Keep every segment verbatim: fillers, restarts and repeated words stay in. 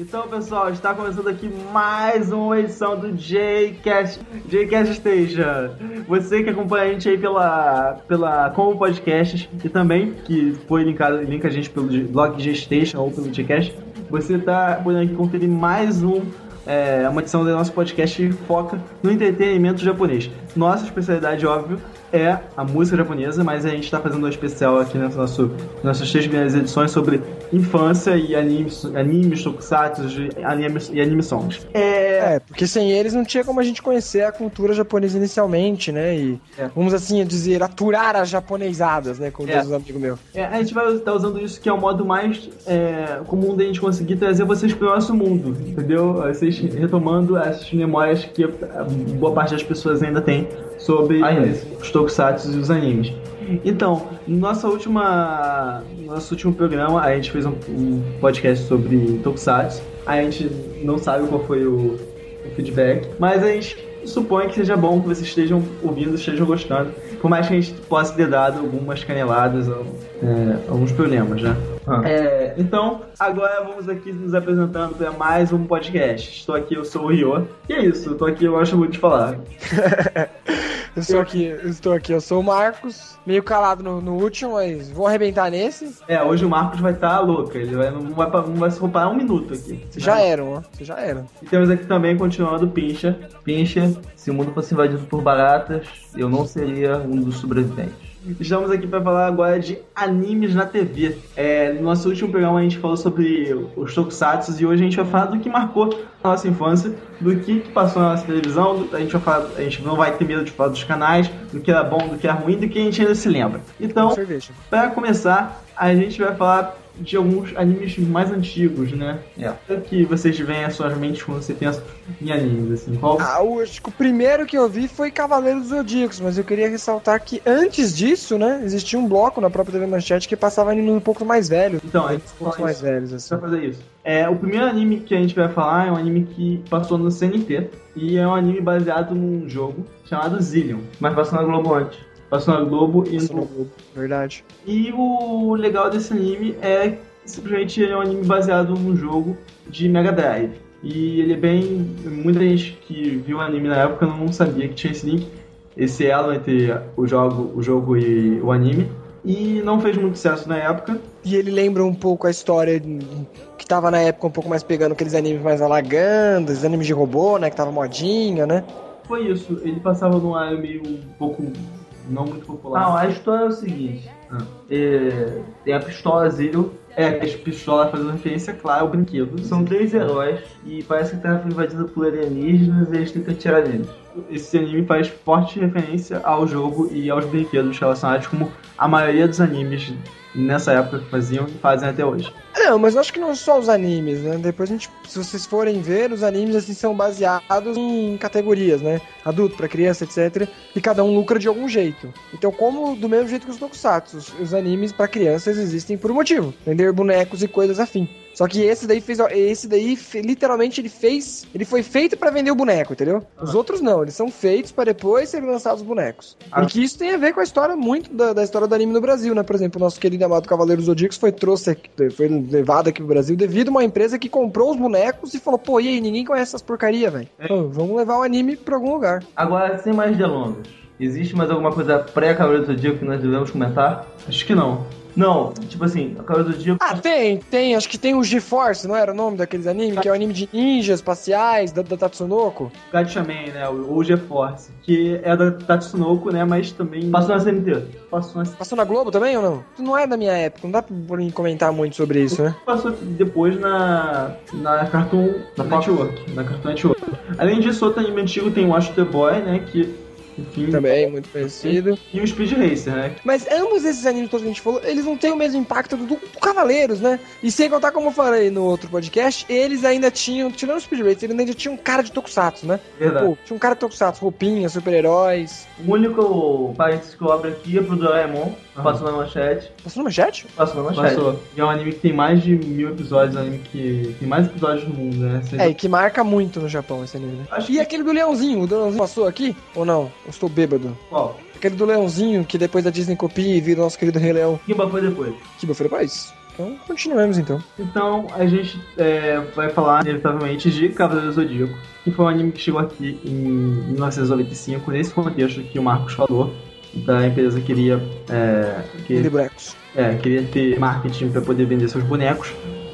Então, pessoal, está começando aqui mais uma edição do J-Cast, J-Cast Station. Você que acompanha a gente aí pela, pela Como Podcasts e também que foi linkado, linka a gente pelo blog J-Station ou pelo J-Cast, você está podendo aqui conferir mais um, é, uma edição do nosso podcast que foca no entretenimento japonês. Nossa especialidade, óbvio, é a música japonesa, mas a gente está fazendo um especial aqui nessa nosso, nossas três primeiras edições sobre infância e animes, animes tokusatsu animes, e anime songs. É... é, porque sem eles não tinha como a gente conhecer a cultura japonesa inicialmente, né? E é. vamos assim dizer, aturar as japonesadas, né? Como é. diz os amigos meus. É, a gente vai estar usando isso que é o modo mais é, comum da gente conseguir trazer vocês para o nosso mundo, entendeu? Vocês retomando essas memórias que a boa parte das pessoas ainda tem sobre os tokusatsu e os animes. Então, no nossa última, no nosso último programa, a gente fez um, um podcast sobre tokusatsu. A gente não sabe qual foi o, o feedback, mas a gente supõe que seja bom que vocês estejam ouvindo, estejam gostando. Por mais que a gente possa ter dado algumas caneladas, ou, é, alguns problemas, né? Ah. É, então, agora vamos aqui nos apresentando para mais um podcast. Estou aqui, eu sou o Ryo. E é isso, eu estou aqui, eu gosto muito de falar. Eu estou aqui, eu estou aqui, eu sou o Marcos, meio calado no, no último, mas vou arrebentar nesse. É, hoje o Marcos vai estar louco, ele vai, não, vai, não vai se roupar um minuto aqui. Vocês já eram, ó, vocês já eram. E temos aqui também, continuando, o Pincha. Pincha, se o mundo fosse invadido por baratas, eu não seria um dos sobreviventes. Estamos aqui para falar agora de animes na T V. É, no nosso último programa a gente falou sobre os tokusatsu e hoje a gente vai falar do que marcou a nossa infância, do que passou na nossa televisão. A gente vai falar, a gente não vai ter medo de falar dos canais, do que era bom, do que era ruim, do que a gente ainda se lembra. Então, para começar, a gente vai falar de alguns animes mais antigos, né? É. O que vocês veem às suas mentes quando você pensa em animes, assim? Qual? Ah, o, acho que o primeiro que eu vi foi Cavaleiros dos Zodíacos, mas eu queria ressaltar que antes disso, né, existia um bloco na própria T V Manchete que passava animes um pouco mais velhos. Então, a gente um pouco mais velhos, assim. Vai fazer isso. É, o primeiro anime que a gente vai falar é um anime que passou no C N T e é um anime baseado num jogo chamado Zillion, mas passou na Globo antes. Passou na Globo e Passou no Globo, verdade. E o legal desse anime é que simplesmente ele é um anime baseado num jogo de Mega Drive. E ele é bem... Muita gente que viu o anime na época não sabia que tinha esse link, esse elo entre o jogo, o jogo e o anime. E não fez muito sucesso na época. E ele lembra um pouco a história que tava na época um pouco mais pegando aqueles animes mais alagando, os animes de robô, né, que tava modinha, né? Foi isso, ele passava num área meio um pouco... não muito popular. Não, a história é o seguinte. Ah. É, tem a pistola Zero. É, as pistolas fazendo referência, claro, ao brinquedo. São três heróis e parece que a Terra foi invadida por alienígenas e eles têm que atirar neles. Esse anime faz forte referência ao jogo e aos brinquedos relacionados, como a maioria dos animes nessa época que faziam e fazem até hoje. Não, mas eu acho que não só os animes, né? Depois a gente, se vocês forem ver, os animes assim são baseados em categorias, né? Adulto pra criança, etcétera. E cada um lucra de algum jeito. Então, como do mesmo jeito que os tokusatsu, os animes pra crianças existem por um motivo: vender bonecos e coisas afim. Só que esse daí fez, esse daí literalmente ele fez, ele foi feito pra vender o boneco, entendeu? Os ah. outros não, eles são feitos pra depois serem lançados os bonecos. Ah. E que isso tem a ver com a história muito da, da história do anime no Brasil, né? Por exemplo, o nosso querido amado Cavaleiro dos Zodíacos foi trouxe, foi levado aqui pro Brasil devido a uma empresa que comprou os bonecos e falou, pô, e aí, ninguém conhece essas porcaria, velho. É. Vamos levar o anime pra algum lugar. Agora, sem mais delongas, existe mais alguma coisa pré-Cavaleiro do Zodíaco que nós devemos comentar? Acho que não. Não, tipo assim, a Cavaleiro do Zodíaco... Ah, tem, tem, acho que tem o GeForce, não era o nome daqueles animes? Que é o anime de ninjas espaciais, da, da Tatsunoko. Gatchaman, né, o GeForce, que é da Tatsunoko, né, mas também... Passou na C N T. Passou na... Passou na Globo também ou não? Não é da minha época, não dá pra comentar muito sobre isso, né? Passou depois na, na Cartoon na Network, na Cartoon Network. Além disso, outro anime antigo tem o Watch the Boy, né, que... Enfim, também, muito conhecido. E o Speed Racer, né? Mas ambos esses animes todos que a gente falou, eles não têm o mesmo impacto do, do Cavaleiros, né? E sem contar, como eu falei no outro podcast, eles ainda tinham, tirando o Speed Racer, eles ainda tinham um cara de tokusatsu, né? Verdade. Pô, tinha um cara de tokusatsu, roupinha, super-heróis. O único parênteses que eu abro aqui é pro Doraemon, uhum. Passou na Manchete. Passou na Manchete? Passou na Manchete. Passou. E é um anime que tem mais de mil episódios, um anime que tem mais episódios no mundo, né? Seja... É, e que marca muito no Japão esse anime, né? Acho e que... aquele do Leãozinho, o do Leãozinho passou aqui? Ou não? Eu estou bêbado. Qual? Aquele do Leãozinho, que depois a Disney copia e vira o nosso querido Rei Leão. Kiba foi depois. Kiba foi depois? Então, continuemos então. Então, a gente é, vai falar, inevitavelmente, de Cavaleiro do Zodíaco, que foi um anime que chegou aqui em mil novecentos e noventa e cinco, nesse contexto que o Marcos falou, da empresa queria, é, que, bonecos. é, queria ter marketing para poder vender seus bonecos.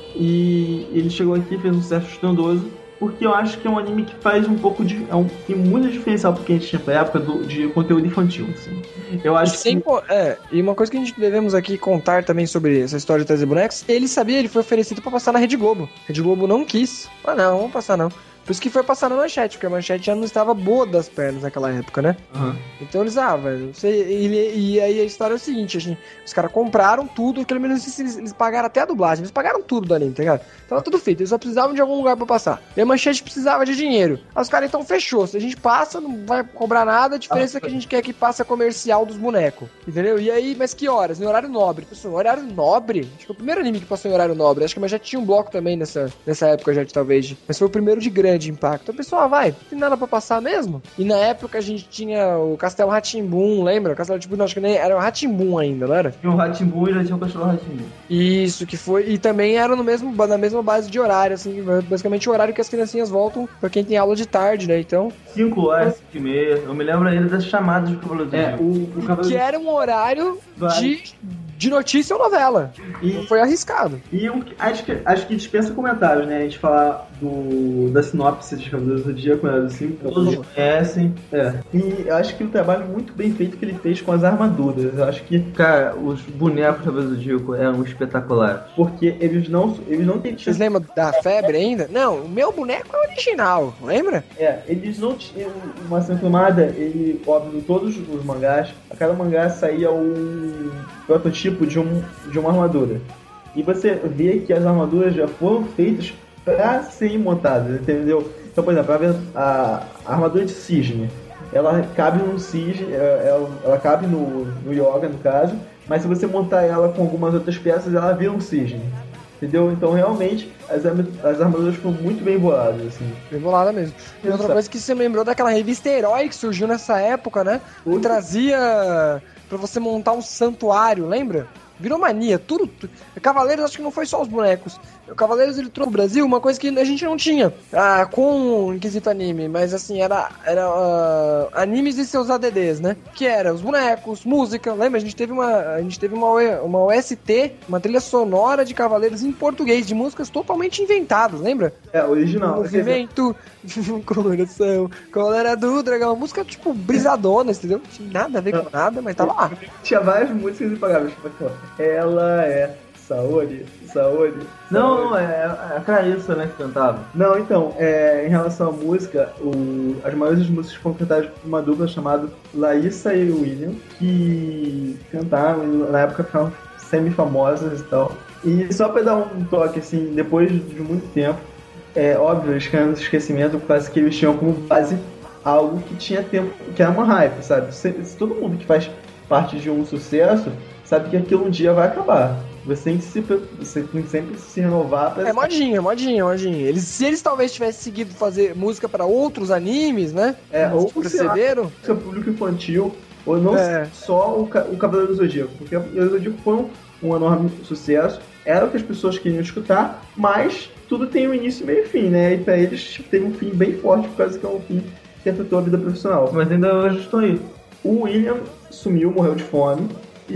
E ele chegou aqui, fez um sucesso estrondoso, porque eu acho que é um anime que faz um pouco de... É um, tem muito diferencial porque a gente tinha pra época do, de conteúdo infantil, assim. Eu acho e, sem, que... é, e uma coisa que a gente devemos aqui contar também sobre essa história de trazer bonecos, ele sabia, ele foi oferecido pra passar na Rede Globo. A Rede Globo não quis. Ah, não, vamos passar não. Por isso que foi passar na Manchete, porque a Manchete já não estava boa das pernas naquela época, né? Uhum. Então eles, ah, velho, você, e, e aí a história é o seguinte, assim, os caras compraram tudo, pelo menos eles, eles pagaram até a dublagem, eles pagaram tudo do anime, tá ligado? Tava tudo feito, eles só precisavam de algum lugar pra passar. E a Manchete precisava de dinheiro. Aí os caras então fechou, se a gente passa, não vai cobrar nada, a diferença ah, é que a gente quer que passe comercial dos bonecos, entendeu? E aí, mas que horas? Em horário nobre. Pessoal, horário nobre? Acho que foi o primeiro anime que passou em horário nobre, acho que a Manchete tinha um bloco também nessa, nessa época já, talvez, mas foi o primeiro de grande impacto. Então, pessoal, ah, vai, não tem nada pra passar mesmo? E na época a gente tinha o Castelo Rá-Tim-Bum, lembra? O Castelo Rá-Tim-Bum, não, acho que nem era o Rá-Tim-Bum ainda, não era? Tinha o Rá-Tim-Bum e já tinha o Castelo Rá-Tim-Bum. Isso, que foi, e também era no mesmo, na mesma base de horário, assim, basicamente o horário que as criancinhas voltam pra quem tem aula de tarde, né, então... cinco horas, cinco e meia, eu me lembro ainda das chamadas do Cavaleiro do É, Zodíaco. o, o Cavaleiro... Que era um horário de... de notícia ou novela. E, não foi arriscado. E eu, acho, que, acho que dispensa comentários, né? A gente falar do, da sinopse de Cavaleiros do Zodíaco, né? Assim, todos conhecem. É. E eu acho que o trabalho muito bem feito que ele fez com as armaduras. Eu acho que, cara, os bonecos do Cavaleiros do Zodíaco eram espetaculares. Porque eles não, eles não têm... Vocês lembram da febre ainda? Não, o meu boneco é original, lembra? É, eles não tinham uma Santomada, ele, óbvio, em todos os mangás, a cada mangá saía um prototipo de, um, de uma armadura. E você vê que as armaduras já foram feitas para serem montadas, entendeu? Então, por exemplo, a, a armadura de cisne, ela cabe no cisne, ela, ela cabe no, no Yoga, no caso, mas se você montar ela com algumas outras peças, ela vira um cisne. Entendeu? Então, realmente, as, as armaduras foram muito bem boladas, assim. Bem bolada mesmo. E outra coisa que você me lembrou daquela revista Herói que surgiu nessa época, né? Que trazia pra você montar um santuário, lembra? Virou mania, tudo, tudo. Cavaleiros, acho que não foi só os bonecos. O Cavaleiros, ele trouxe no Brasil uma coisa que a gente não tinha ah, com o Inquisito Anime, mas assim, era, era uh, animes e seus A D Ds, né? Que era os bonecos, música, lembra? A gente teve uma, a gente teve uma, uma O S T, uma trilha sonora de Cavaleiros em português, de músicas totalmente inventadas, lembra? É, original. Movimento, coloração, colera do dragão, música tipo brisadona, entendeu? Não tinha nada a ver com nada, mas tava lá. Tinha várias músicas impagáveis, tipo, ela é Saori, Saori. Não, não, é a Clarissa, né, que cantava. Não, então, é, em relação à música, o, as maiores músicas foram cantadas por uma dupla chamada Laísa e William, que cantaram, na época ficaram semi-famosas e tal. E só pra dar um toque, assim, depois de muito tempo, é óbvio, eles caíram no esquecimento por causa que eles tinham como base algo que tinha tempo, que era uma hype, sabe? Se, se todo mundo que faz parte de um sucesso sabe que aquilo um dia vai acabar. Você tem que, se, você tem que sempre se renovar pra... É modinha, modinha, modinha. Eles, se eles talvez tivessem seguido fazer música pra outros animes, né? É, ou perceberam? Música público infantil, ou não é. só o, o Cavaleiro do Zodíaco. Porque o Cavaleiro do Zodíaco foi um, um enorme sucesso, era o que as pessoas queriam escutar, mas tudo tem um início, meio e fim, né? E pra eles teve um fim bem forte, por causa que é um fim que afetou a vida profissional. Mas ainda hoje estou aí. O William sumiu, morreu de fome.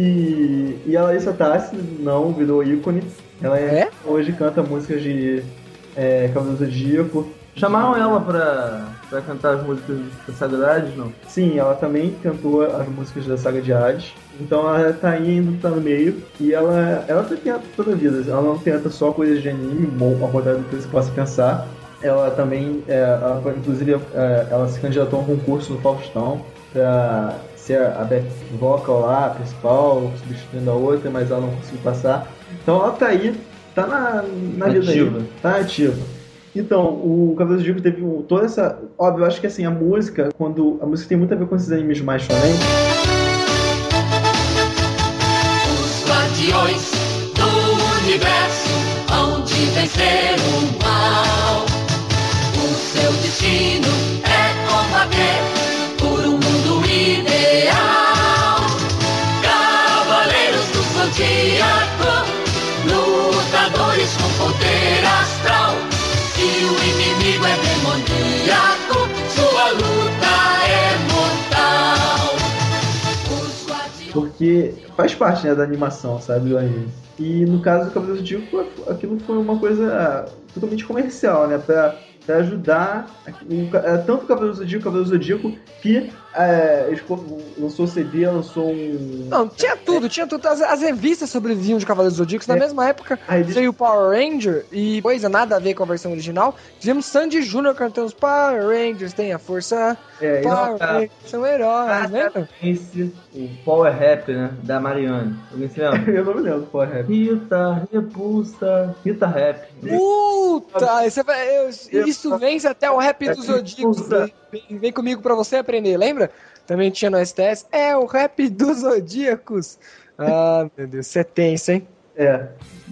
E, e a Larissa Tassi não virou ícone. Ela é, é? hoje canta músicas de é, Cavaleiro do Zodíaco. Chamaram ela pra, pra cantar as músicas da Saga de Hades, não? Sim, ela também cantou as músicas da Saga de Hades. Então ela tá indo, tá no meio. E ela, ela tenta toda a vida. Ela não tenta só coisas de anime, ao contrário do que você possa pensar. Ela também, é, ela, inclusive, é, ela se candidatou a um concurso no Faustão pra ser a back vocal lá, a principal, substituindo a outra, mas ela não conseguiu passar. Então ela tá aí, tá na, na vida aí, tá ativa. Então, o Cavaleiro do Zodíaco teve um, toda essa... Óbvio, eu acho que assim, a música, quando a música tem muito a ver com esses animes mais solenes. Os guardiões do universo hão de vencer o mal. O seu destino é combater por um mundo ideal. Cavaleiros do Zodíaco no poder astral. Se o inimigo é demoníaco, sua luta é mortal. Os guardiões... Porque faz parte, né, da animação, sabe, do anime. E no caso do Cavaleiro do Zodíaco, aquilo foi uma coisa totalmente comercial, né, pra, pra ajudar o, tanto o Cavaleiro do Zodíaco, o Cavaleiro do Zodíaco, que é, eles lançou C D, lançou um... Não, tinha tudo, tinha tudo. As, as revistas sobreviviam de Cavaleiros do Zodíaco. Na É. mesma época, revista- veio o Power Ranger e coisa nada a ver com a versão original. Tivemos Sandy Júnior cantando os Power Rangers, tem a força. É, e Power não, tá. Rangers são heróis, né? Esse, o Power Rap, né? Da Mariane. Alguém se lembra? eu não me lembro qual é. Rita, repulsa, Rita Rap. Puta, isso, é- eu- isso vence até o rap dos Zodíacos. Vem, vem comigo pra você aprender, lembra? Também tinha no S T S. É o rap dos Zodíacos. Ah, meu Deus, você é tenso, hein? É.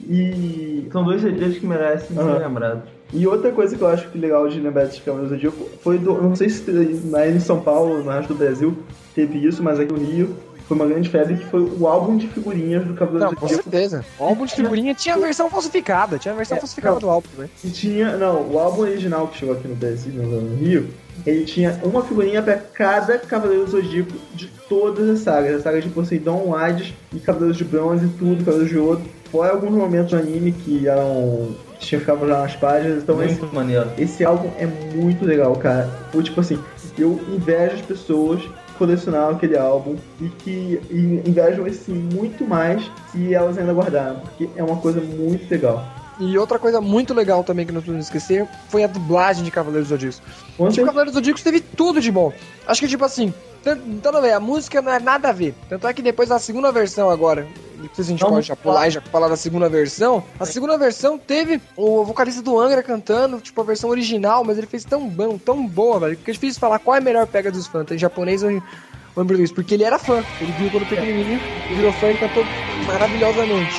E, São dois C Ds que merecem Aham. ser lembrados. e outra coisa que eu acho que legal de lembrar desse Cavaleiro do Zodíaco foi do. Não sei se na em São Paulo, no resto do Brasil, teve isso, mas aqui no Rio foi uma grande febre que foi o álbum de figurinhas do Cavaleiro Não, do com Zodíaco. certeza. O álbum de figurinha tinha a versão falsificada. Tinha a versão É, falsificada não. do álbum, né? E tinha. Não, o álbum original que chegou aqui no Brasil, no, no Rio, ele tinha uma figurinha pra cada Cavaleiro do Zodíaco de todas as sagas. A saga de Poseidon, Hades e Cavaleiros de Bronze, tudo, Cavaleiros de Ouro. Fora alguns momentos do anime que eram. que ficavam já nas páginas. Então esse, Muito maneiro. esse álbum é muito legal, cara. Foi tipo assim, eu invejo as pessoas que colecionaram aquele álbum e que e invejam esse muito mais se elas ainda guardaram, porque é uma coisa muito legal. E outra coisa muito legal também que não podemos esquecer foi a dublagem de Cavaleiros do Zodíaco. Com Tipo, certeza. Cavaleiros do Zodíaco teve tudo de bom. Acho que, tipo assim, tanto, então, a música não é nada a ver. Tanto é que depois da segunda versão agora, depois a gente Vamos pode já pular e já falar da segunda versão. A segunda versão teve o vocalista do Angra cantando, tipo, a versão original, mas ele fez tão bom, tão boa, velho, que é difícil falar qual é a melhor pega dos fãs. Tem japonês ou em ou em português, porque ele era fã. Ele viu quando pequenininho, virou fã e cantou maravilhosamente.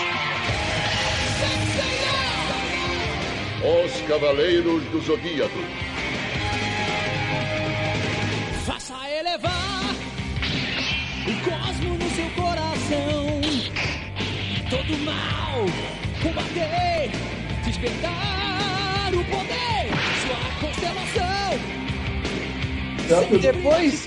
Os Cavaleiros do Zodíaco. Faça elevar o cosmo no seu coração. Todo mal combater, despertar o poder, sua constelação. E depois,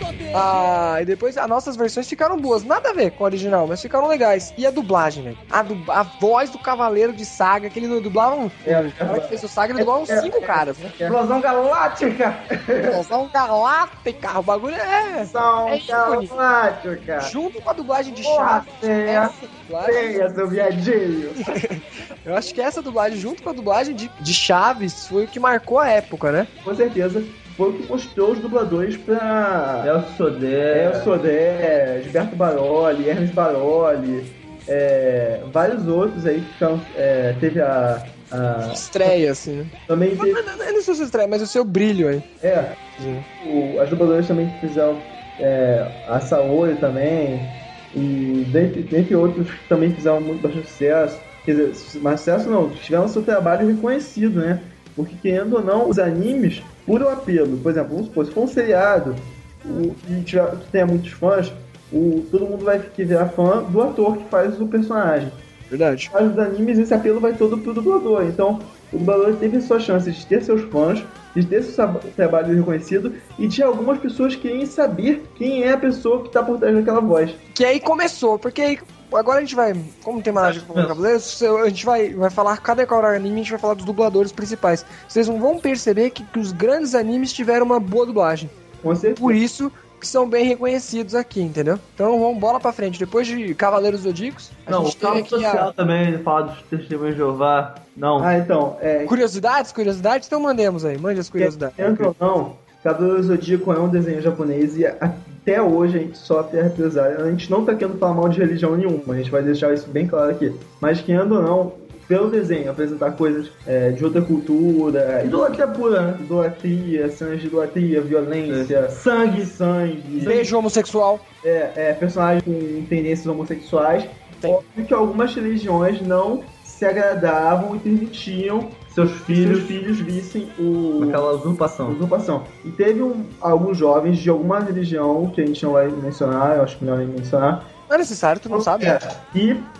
a, e depois as nossas versões ficaram boas. Nada a ver com a original, mas ficaram legais. E a dublagem, velho? A, du, a voz do Cavaleiro de Saga, que ele dublava um. É, O cara que fez o Saga, ele dublava uns cinco caras, né? Explosão Galáctica! Explosão Galáctica, o bagulho é. Explosão É ícone. Galáctica! Junto com a dublagem de Porra, Chaves. feia. Essa dublagem, Feia, seu viadinho! eu acho que essa dublagem, junto com a dublagem de, de Chaves, foi o que marcou a época, né? Com certeza, foi o que mostrou os dubladores pra... Elcio Sodé. Elcio Sodé, Gilberto Baroli, Hermes Baroli, é, vários outros aí que ficaram, é, teve a, a... Estreia, assim, né? Também Não, teve... não, não, não sei se estreia, mas o seu brilho aí. É, o, as dubladoras também fizeram é, a Saori também, e dentre, dentre outros que também fizeram muito bastante sucesso. Quer dizer, mas sucesso não, tiveram seu trabalho reconhecido, né? Porque, querendo ou não, os animes, por um apelo, por exemplo, vamos supor, se for um seriado o, e tiver, que tenha muitos fãs, o, todo mundo vai virar fã do ator que faz o personagem. Verdade. Mas os animes, esse apelo vai todo pro dublador. Então, o dublador teve sua chance de ter seus fãs, de ter seu sab- trabalho reconhecido e de algumas pessoas querem saber quem é a pessoa que tá por trás daquela voz. Que aí começou, porque aí agora a gente vai, como tem mais com Cavaleiros, a gente vai, vai falar, cada anime a gente vai falar dos dubladores principais. Vocês não vão perceber que, que os grandes animes tiveram uma boa dublagem. Com certeza. Por isso que são bem reconhecidos aqui, entendeu? Então vamos bola pra frente. Depois de Cavaleiros Zodíacos, a Não, o gente tem campo aqui social a... também, falar dos testemunhos de Jeová. Não. Ah, então, é, Curiosidades, curiosidades, então mandemos aí, mande as curiosidades. querendo ou não, Cavaleiro do Zodíaco é um desenho japonês e até hoje a gente sofre a represália. A gente não tá querendo falar mal de religião nenhuma, a gente vai deixar isso bem claro aqui. Mas querendo ou não, pelo desenho, apresentar coisas é, de outra cultura, idolatria pura, né? Idolatria, sangue de idolatria, violência, sangue, sangue, Beijo homossexual. é, é, personagens com tendências homossexuais. Tem. Óbvio que algumas religiões não se agradavam e permitiam Seus que filhos, seus filhos vissem o... aquela usurpação. usurpação. E teve um, alguns jovens de alguma religião, que a gente não vai mencionar, eu acho melhor nem mencionar, Não é necessário, tu não sabe. é, e s-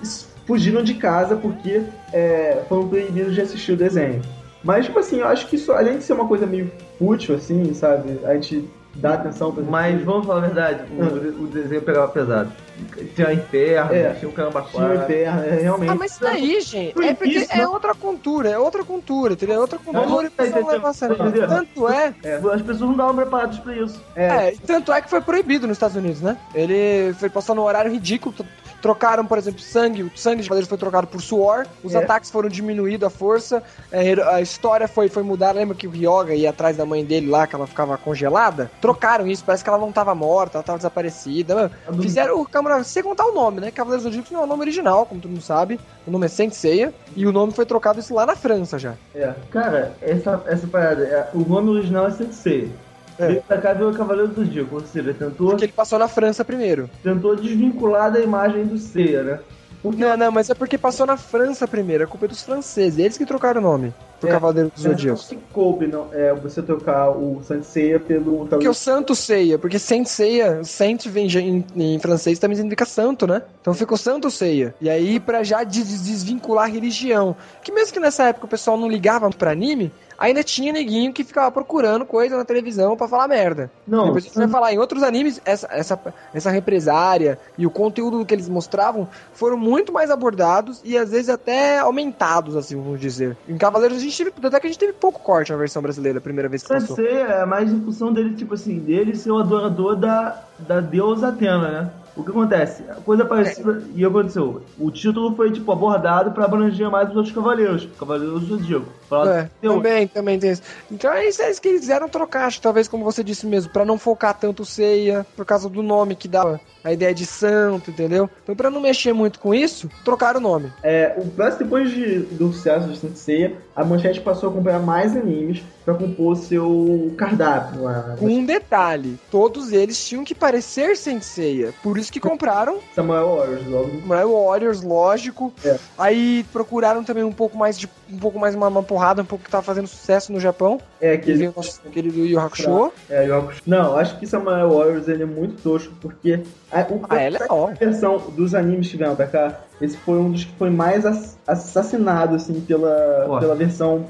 fugiram de casa porque é, foram proibidos de assistir o desenho. Mas, tipo assim, eu acho que isso, além de ser uma coisa meio fútil, assim, sabe? A gente dá atenção pra Mas vamos falar a verdade, o, Ah. o desenho pegava pesado. Tinha inferno, É. tinha um caramba Tinha quatro. inferno, é, realmente. Ah, mas isso daí, gente, Foi é porque isso, é né? outra cultura, é outra cultura, entendeu? É outra cultura e o pessoal entendeu? leva a sério. Entendeu? Tanto é, As pessoas não estavam preparadas pra isso. é, tanto é que foi proibido nos Estados Unidos, né? Ele foi passando num horário ridículo, t- trocaram, por exemplo, sangue, o sangue de cavaleiros foi trocado por suor, os É. ataques foram diminuídos a força, é, a história foi, foi mudada, lembra que o Ryoga ia atrás da mãe dele lá, que ela ficava congelada? Trocaram isso, parece que ela não tava morta, ela tava desaparecida, mano. Fizeram o câmera, sem contar o nome, né? Cavaleiros do Zodíaco não é o nome original, como todo mundo sabe, o nome é Saint Seiya, e o nome foi trocado isso lá na França já. É. Cara, essa, essa parada, é- o nome original é Sensei. É. Veio pra cá e veio o Cavaleiro do Zodíaco, ou seja, tentou, Porque ele passou na França primeiro. tentou desvincular da imagem do Seiya, né? Não, não, mas é porque passou na França primeiro, a culpa é dos franceses, eles que trocaram o nome pro É, Cavaleiro dos Mas Zodíacos. não se coube, não, é, você trocar o Saint Seiya pelo... Porque o Santo Ceia, porque Saint Ceia, Saint vem já em, em francês também significa santo, né? Então ficou Santo Ceia. E aí, pra já des- desvincular a religião. Que mesmo que nessa época o pessoal não ligava pra anime, ainda tinha neguinho que ficava procurando coisa na televisão pra falar merda. Não, Depois a gente vai falar, em outros animes, essa, essa, essa represária e o conteúdo que eles mostravam foram muito mais abordados e às vezes até aumentados, assim, vamos dizer. Em Cavaleiros a gente teve, até que a gente teve pouco corte na versão brasileira, a primeira vez que Saint passou. Seiya é mais em função dele, tipo assim, dele ser o adorador da, da deusa Atena, né? O que acontece? A coisa parecida, e aconteceu, o título foi, tipo, abordado pra abranger mais os outros cavaleiros, Cavaleiros do Zodíaco. Falar, É, "Deu, também, também tem isso. Então é isso, é isso que eles quiseram trocar, acho, talvez como você disse mesmo, pra não focar tanto Ceia, por causa do nome que dava a ideia de santo, entendeu? Então pra não mexer muito com isso, trocaram o nome. É, o próximo, depois de, do sucesso de Saint Seiya, a Manchete passou a comprar mais animes pra compor seu cardápio lá. Com um detalhe, todos eles tinham que parecer Saint Seiya, por isso que compraram Samuel Warriors, logo. Samurai Warriors, lógico. É. Aí procuraram também um pouco mais de um pouco mais uma, uma porrada, um pouco que tava fazendo sucesso no Japão. É, Que aquele... veio o nosso querido Yu Yu Hakusho. É, eu... Não, acho que Samuel Warriors ele é muito tosco, porque a, o, Ah, é legal. a versão dos animes que vieram pra cá, esse foi um dos que foi mais ass- assassinado, assim, pela, Pô. pela versão...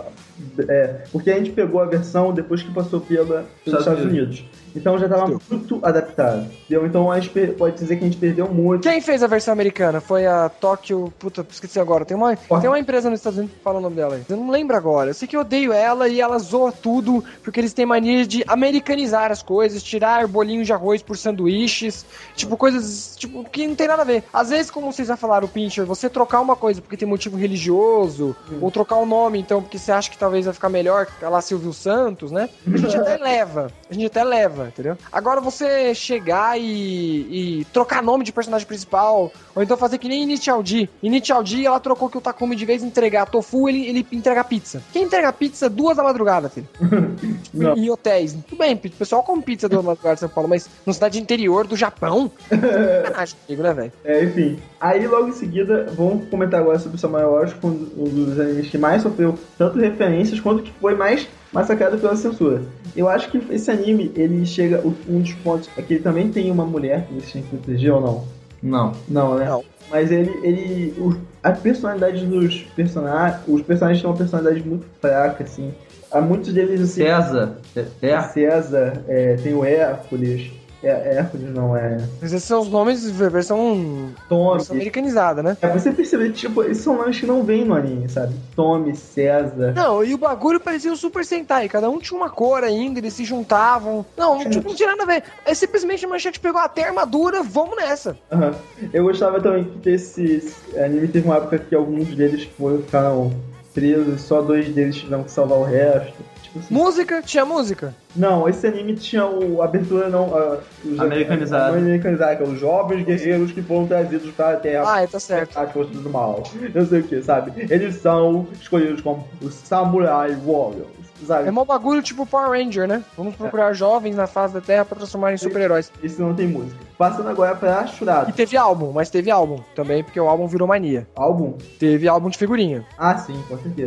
É, porque a gente pegou a versão depois que passou pela, pelos Estados Estados Unidos. Então já tava Entendeu? muito adaptado. Entendeu? Então a gente per- pode dizer que a gente perdeu muito. Quem fez a versão americana? Foi a Tokyo. Puta, esqueci agora. Tem uma, Ó. tem uma empresa nos Estados Unidos, fala o nome dela aí. Eu não lembro agora. Eu sei que eu odeio ela e ela zoa tudo, porque eles têm mania de americanizar as coisas, tirar bolinhos de arroz por sanduíches, tipo, coisas tipo, que não tem nada a ver. Às vezes, como vocês já falaram, o Pincher, você trocar uma coisa porque tem motivo religioso, ou trocar o nome, então, porque você acha que talvez vai ficar melhor, que lá Silvio Santos, né? A gente até leva. A gente até leva, entendeu? Agora você chegar e, e trocar nome de personagem principal, ou então fazer que nem Initial D. Initial D, ela trocou que o Takumi, de vez de entregar tofu, ele, ele entrega pizza. Quem entrega pizza duas da madrugada, filho? Não. Em hotéis. Tudo bem, o pessoal come pizza duas da madrugada em São Paulo, mas na cidade interior do Japão? Sacanagem comigo, né, velho? É, enfim. Aí logo em seguida, vamos comentar agora sobre o Samuel Warriors, um dos animes que mais sofreu tanto referências quanto que foi mais massacrado pela censura. Eu acho que esse anime, ele chega, um dos pontos é que ele também tem uma mulher que eles têm que proteger ou não? Não. Não, né? Não. Mas ele, ele o, a personalidade dos personagens, os personagens têm uma personalidade muito fraca, assim. Há muitos deles, assim... César, é, César, é, tem o Hércules, é, Hércules não, é... Mas esses são os nomes de versão, Tommy. versão americanizada, né? É, você perceber, tipo, esses são nomes que não vêm no anime, sabe? Tommy, César... Não, e o bagulho parecia um Super Sentai. Cada um tinha uma cor ainda, eles se juntavam. Não, tipo, não tinha nada a ver. É simplesmente a Manchete pegou até a armadura, vamos nessa. Aham. Eu gostava também que desse esse anime teve uma época que alguns deles foram, ficaram presos, só dois deles tiveram que salvar o resto. Tipo assim. Música, tinha música. Não, esse anime tinha o a abertura não. A, os, Americanizado. A, a, americanizado, que é os jovens guerreiros que foram trazidos para a Terra. Ah, é, tá certo. As forças do mal. Eu sei o que, sabe? Eles são escolhidos como os Samurai Warriors, sabe? É mó bagulho tipo Power Ranger, né? Vamos procurar jovens na face da Terra pra transformarem em super-heróis. Esse não tem música. Passando agora pra E Shurado. teve álbum, mas teve álbum também, porque o álbum virou mania. Álbum? Teve álbum de figurinha. Ah, sim, com certeza.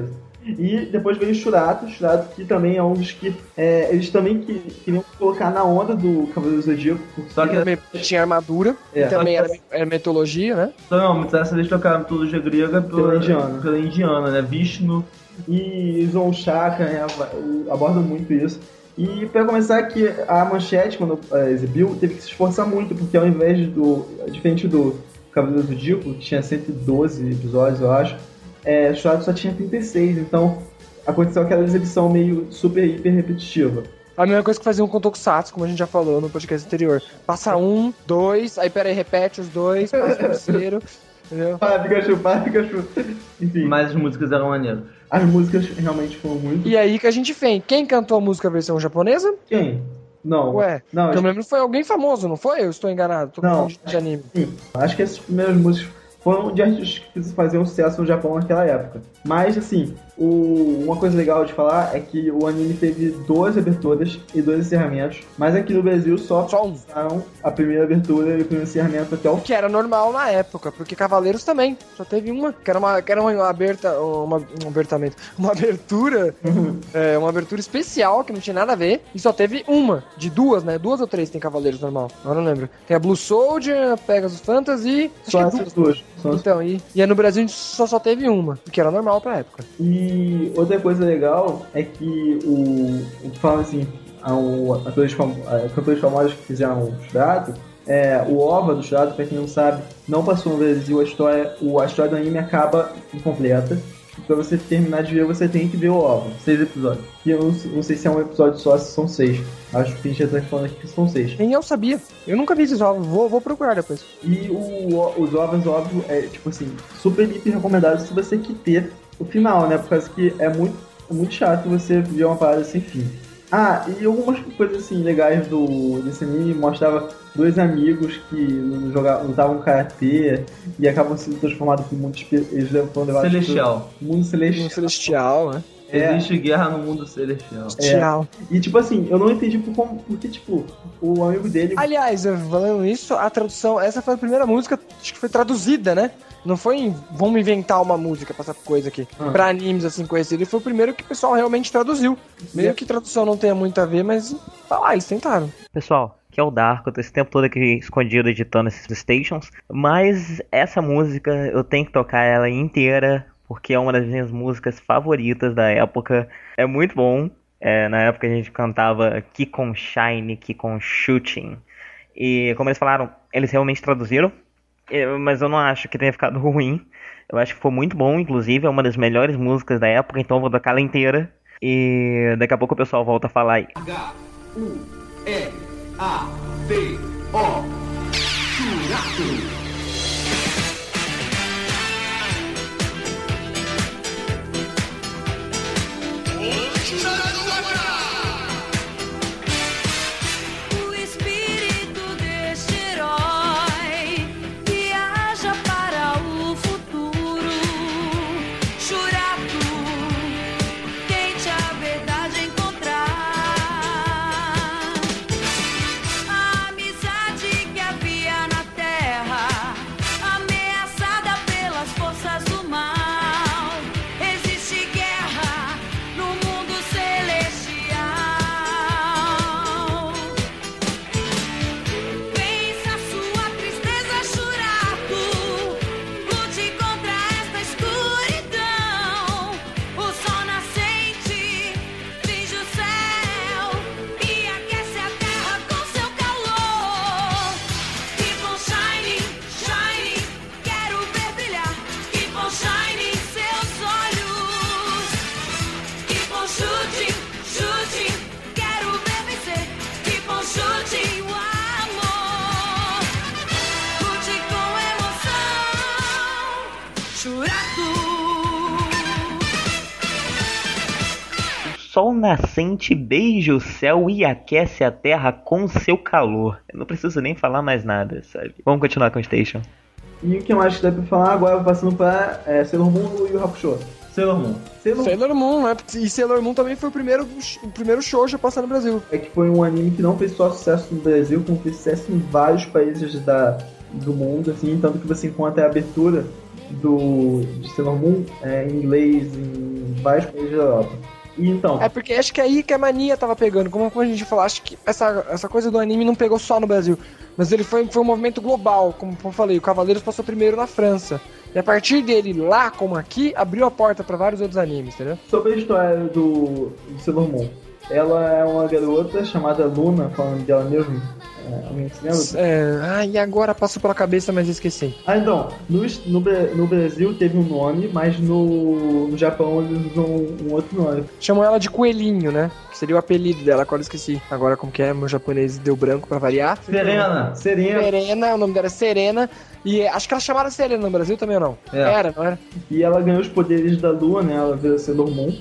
E depois veio o Shurato, Shurato que também é um dos que é, eles também que, queriam colocar na onda do Cavaleiro do Zodíaco. Só que também tinha armadura, É. e também era, era mitologia, né? Então, não, mas essa eles trocaram mitologia grega pela, pela indiana. Pela indiana, né? Vishnu e Zonchaka, né? Abordam muito isso. E pra começar aqui, a Manchete, quando uh, exibiu, teve que se esforçar muito, porque ao invés do. Diferente do Cavaleiro do Zodíaco, que tinha cento e doze episódios, eu acho, é, Shurato só tinha trinta e seis, então aconteceu aquela exibição meio super, hiper repetitiva. A mesma coisa que faziam com o Tokusatsu, como a gente já falou no podcast anterior. Passa um, dois, aí peraí, repete os dois, passa o terceiro, entendeu? Para, Pikachu, para, Pikachu. Enfim. Mas as músicas eram maneiras. As músicas realmente foram muito... E aí que a gente vem. Quem cantou a música versão japonesa? Quem? Não. Ué, não, que eu me lembro foi alguém famoso, não foi? Eu estou enganado, tô Não. confundindo de anime. Sim, acho que essas primeiras músicas foram de artistas que faziam sucesso no Japão naquela época. Mas, assim, o... uma coisa legal de falar é que o anime teve duas aberturas e dois encerramentos, mas aqui no Brasil só, Só um. passaram a primeira abertura e o primeiro encerramento até o Que era normal na época, porque Cavaleiros também. Só teve uma, que era uma, que era uma aberta, uma, um abertamento, uma abertura, é, uma abertura especial que não tinha nada a ver. E só teve uma, de duas, né? Duas ou três tem Cavaleiros normal. Agora não lembro. Tem a Blue Soldier, a Pegasus Fantasy. Acho Só que é essas duas. duas. Só as- Então, e, e no Brasil a gente só, só teve uma, que era normal pra época. E outra coisa legal é que o, o que fala assim, a- o- atores, fam- a- cantores famosos que fizeram o Shurato, é, o O V A do Shurato, pra quem não sabe, não passou no Brasil, a história, o, a história do anime acaba incompleta. E pra você terminar de ver, você tem que ver o O V A, seis episódios. E eu não, não sei se é um episódio só, se são seis. Acho que a gente já tá falando aqui que são seis. Nem eu sabia. Eu nunca vi esses ovos. Vou, vou procurar depois. E o, os ovos, óbvio, é tipo assim, super hiper recomendado se você que ter o final, né? Por causa que é muito, é muito chato você ver uma parada sem fim. Ah, e algumas coisas assim legais do, desse anime mostrava dois amigos que jogavam, lutavam karatê e acabam sendo transformados em mundo espe- eles foram levados Celestial. pro mundo celestial. Um celestial, né? É. Existe guerra no mundo celestial. Celestial. E tipo assim, eu não entendi por como, porque tipo, o amigo dele Aliás, falando nisso, a tradução, essa foi a primeira música, acho que foi traduzida, né? Não foi em, vamos inventar uma música pra essa coisa aqui, Ah. pra animes assim conhecidos. Ele foi o primeiro que o pessoal realmente traduziu. Meio que tradução não tenha muito a ver, mas tá lá, eles tentaram. Pessoal, que é o Darko, eu tô esse tempo todo aqui escondido editando esses stations, mas essa música eu tenho que tocar ela inteira, porque é uma das minhas músicas favoritas da época, é muito bom, é, na época a gente cantava Kikon Shine, Kikon Shooting, e como eles falaram, eles realmente traduziram, eu- mas eu não acho que tenha ficado ruim, eu acho que foi muito bom, inclusive é uma das melhores músicas da época, então eu vou tocar ela inteira, e daqui a pouco o pessoal volta a falar aí. H U E A T O Churato. O espírito deste herói viaja para o futuro. Churato, tente a verdade encontrar. A amizade que havia na terra, ameaçada pelas forças do mal. Existe guerra no mundo celestial. Vença sua tristeza, Churato. Lute contra esta escuridão. O sol nascente finge o céu e aquece a terra com seu calor. Keep on shining, shining, quero ver brilhar. Keep on shining seus olhos. Keep on shooting, shooting, quero ver vencer. Keep on shooting o amor. Lute com emoção, Churato. O sol nascente beija o céu e aquece a terra com seu calor. Eu não preciso nem falar mais nada, sabe? Vamos continuar com o Station. E o que mais que dá pra falar agora, passando pra é, Sailor Moon e o Hakusho. Sailor Moon. Sailor Moon Sailor Moon, né? E Sailor Moon também foi o primeiro, o primeiro shoujo a passar no Brasil. é que foi um anime que não fez só sucesso no Brasil, como fez sucesso em vários países da, do mundo, assim, tanto que você encontra a abertura do, de Sailor Moon é, em inglês em vários países da Europa. E então... É porque acho que é aí que a mania tava pegando. Como, como a gente falou, acho que essa, essa coisa do anime não pegou só no Brasil. Mas ele foi, foi um movimento global. Como eu falei, o Cavaleiros passou primeiro na França. E a partir dele, lá como aqui, abriu a porta pra vários outros animes, entendeu? Sobre a história do, do Sailor Moon. Ela é uma garota chamada Luna, falando dela mesmo. É, alguém se lembra? É, ah, e agora passou pela cabeça, mas esqueci. Ah, então, no, no, no Brasil teve um nome, mas no, no Japão eles usam um outro nome. Chamam ela de Coelhinho, né? Que seria o apelido dela, agora eu esqueci. Agora como que é? Meu japonês deu branco pra variar. Serena. Serena. Serena, o nome dela é Serena. E acho que ela chamava Serena no Brasil também ou não? É. Era, não era? E ela ganhou os poderes da Lua, né? Ela veio a Sailor Moon.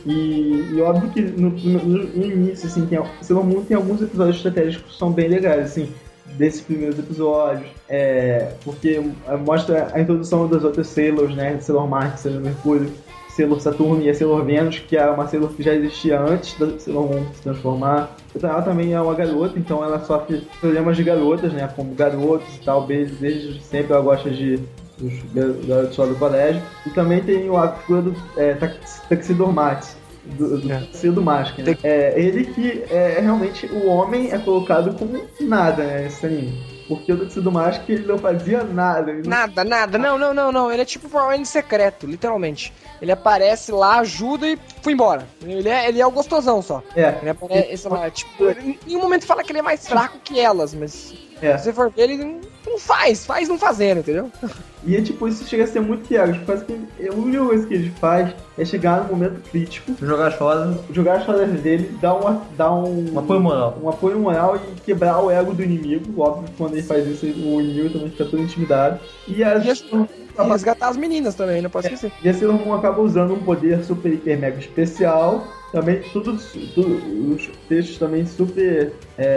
E, e óbvio que no, no, no início, assim, tem, Sailor Moon tem alguns episódios estratégicos que são bem legais, assim, desses primeiros episódios, é, porque mostra a introdução das outras Sailors, né, Sailor Mars, Sailor Mercúrio, Sailor Saturno e a Sailor Venus, que é uma Sailor que já existia antes da Sailor Moon se transformar. Então, ela também é uma garota, então ela sofre problemas de garotas, né, como garotos e tal, desde, desde sempre ela gosta de dos garotos lá do colégio. E também tem o a figura do é, Taxidormatis, do, do É. Taxido Mask, né? É, ele que é realmente o homem é colocado como nada, né, nesse anime. Porque o Taxido Mask ele não fazia nada. Ele não... Nada, nada. Não, não, não, não. Ele é tipo um Power Ranger secreto, literalmente. Ele aparece lá, ajuda e foi embora. Ele é, ele é o gostosão só. É. Ele aparece lá, tipo, ele, em nenhum momento fala que ele é mais fraco que elas, mas É. se você for ver, ele não, não faz, faz não fazendo, entendeu? E é tipo, isso chega a ser muito pior. Quase que a única coisa que ele faz é chegar no momento crítico, Jogar as rodas. jogar as rodas dele, dar, uma, dar um, Um apoio moral. um apoio moral e quebrar o ego do inimigo. Óbvio que quando ele faz isso, o inimigo também fica todo intimidado. E as, E, as- e resgatar as meninas também, não posso esquecer. e a Sailor Moon acaba usando um poder super, hiper, mega especial. Também, tudo, tudo os textos também super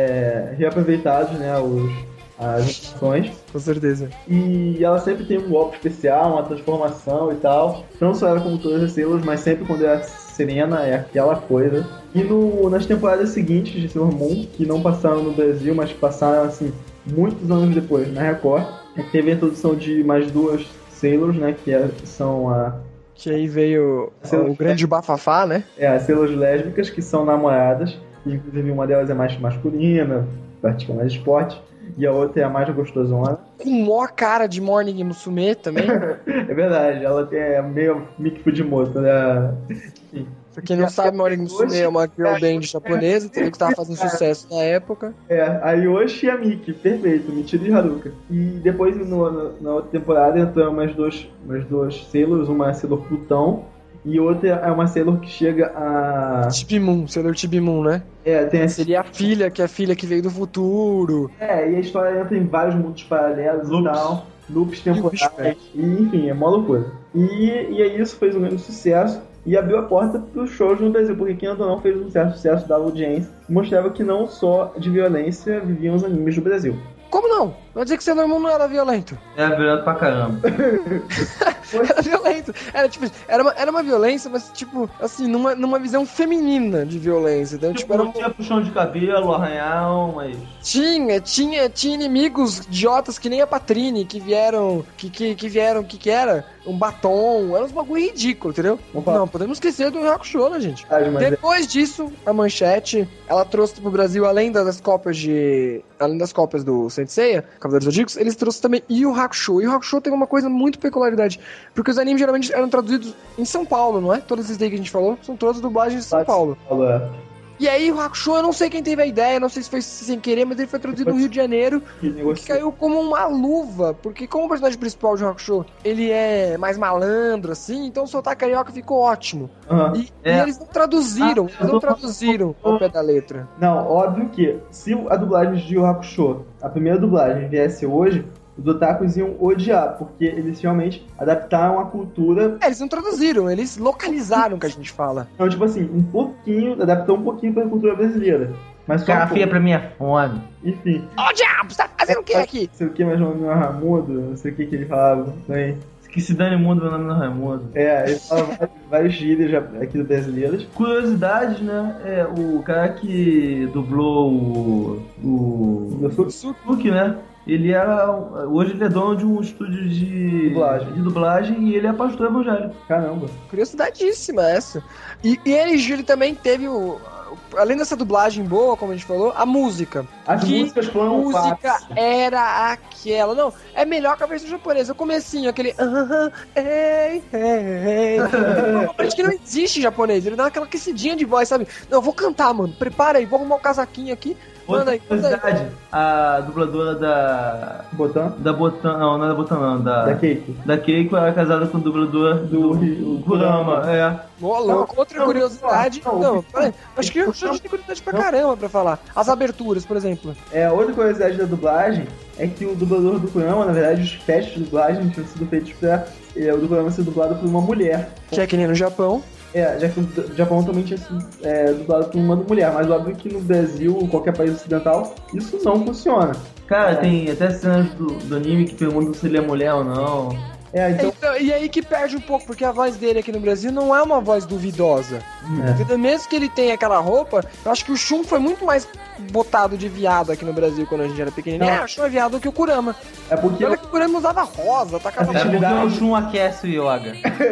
é, reaproveitados, né? Os, as ações. Com certeza. E ela sempre tem um golpe especial, uma transformação e tal. Não só ela como todas as Sailors, mas sempre quando é a Serena é aquela coisa. E no, nas temporadas seguintes de Sailor Moon, que não passaram no Brasil, mas que passaram assim muitos anos depois na Record, teve a introdução de mais duas Sailors, né? Que é- são a, Que aí veio Sailor- o grande bafafá, né? é, as Sailors lésbicas, que são namoradas. Inclusive uma delas é mais masculina, pratica mais esporte. E a outra é a mais gostosona. Com mó cara de Morning Musume também. É verdade, ela tem é meio Miki Fujimoto, né? Enfim. Pra quem não sabe, Morning Musume é uma girl band japonesa, entendeu? Que tava fazendo sucesso na época. É, a Yoshi e a Miki, perfeito, Michiru e Haruka. E depois, no, no- na outra temporada, entrou mais duas, mais duas Sailors, uma é Sailor Plutão e outra é uma Sailor que chega a... Tibimun, Sailor Tibimun, né? É, tem esse... Seria a filha, que é a filha que veio do futuro. É, e a história entra em vários mundos paralelos Loops. e tal, loops temporais, e enfim, é mó loucura. E, e aí isso fez um grande sucesso e abriu a porta pro shows no Brasil, porque quem ou não fez um certo sucesso da audiência, mostrava que não só de violência viviam os animes do Brasil. Como não? Vai dizer que Sailor Moon não era violento. É violento pra caramba. Era violento. Era tipo, era uma, era uma violência, mas tipo, assim, numa, numa visão feminina de violência. Então, tipo, Tipo, era não um- tinha puxão de cabelo, arranhão, mas... Tinha, tinha, tinha inimigos idiotas que nem a Patrine, que vieram, que, que, que vieram, que que era? Um batom, era uns bagulho ridículo, entendeu? Vamos falar. Não, podemos esquecer do Yu Hakusho, né, gente? Ah, mas é- Depois disso, a Manchete, ela trouxe pro Brasil, além das cópias de... Além das cópias do Saint Seiya, Cavaleiros Zodíacos, eles trouxeram também Yu Hakusho. Yu Hakusho tem uma coisa muito peculiaridade, porque os animes geralmente eram traduzidos em São Paulo, não é? Todos esses daí que a gente falou, são todas dublagens de São Paulo. Fala, E aí o Hakusho, eu não sei quem teve a ideia, não sei se foi sem querer, mas ele foi traduzido no Rio de Janeiro, que que negócio- caiu como uma luva, porque como o personagem principal de Hakusho, ele é mais malandro, assim, então o sotaque carioca ficou ótimo. Aham. E, É. e eles não traduziram, Ah, eles não traduziram ao pé da letra. Não, óbvio que se a dublagem de Yu Hakusho, a primeira dublagem, viesse hoje, os otakus iam odiar, porque eles realmente adaptaram a cultura. É, eles não traduziram, eles localizaram o que a gente fala. Então, tipo assim, um pouquinho, adaptou um pouquinho pra cultura brasileira. Mas só Cara um feia pouco. pra mim é fome. Enfim, Ô, diabo, você tá fazendo o que aqui? não sei o que, mas o meu Ramudo, não sei o que que ele falava também. Que se dane o mundo, meu nome não é Raimundo. É, ele fala vários- vários gírias já aqui do brasileiros. Curiosidades, né? É, o cara que dublou o. O. Eu Suki, né? Ele era. Hoje ele é dono de um estúdio de Dublagem. de dublagem e ele é pastor evangélico. Caramba. Curiosidadíssima essa. E, e ele, ele também teve o. Além dessa dublagem boa, como a gente falou, a música. As Que músicas foram música fáceis. era aquela? Não, é melhor que a versão japonesa. O comecinho, aquele. "Ah, ei, ei, ei." Parece que não existe em japonês. Ele dá aquela aquecidinha de voz, sabe? Não, eu vou cantar, mano. Prepara aí, vou arrumar o casaquinho aqui. Manda Outra aí, manda aí. curiosidade, a dubladora da. Botan? Da Botan. Não, não é da Botan, não. Da, Da Keiko. Da Keiko era casada com o dublador do, Do- Kurama. É. Ô, louco, outra não, curiosidade. não, Não, não, peraí. Acho que eu já tem curiosidade pra caramba pra falar. As aberturas, por exemplo. É, outra curiosidade da dublagem é que o dublador do Kurama, na verdade, os testes de dublagem tinham sido feitos pra é, o do Kurama ser dublado por uma mulher. Que é que nem no Japão. É, já que o Japão também tinha sido é, dublado por uma mulher, mas óbvio que no Brasil, ou qualquer país ocidental, isso não funciona. Cara, É. tem até cenas do, do anime que perguntam se ele é mulher ou não. É, então, Então, e aí que perde um pouco, porque a voz dele aqui no Brasil não é uma voz duvidosa. É. Entendeu? Mesmo que ele tenha aquela roupa, eu acho que o Shun foi muito mais botado de viado aqui no Brasil quando a gente era pequenininho. Não. É, o Shun é viado que o Kurama. é porque, Olha que o Kurama usava rosa, tacava É porque Atividade. o Shun aquece o Yoga.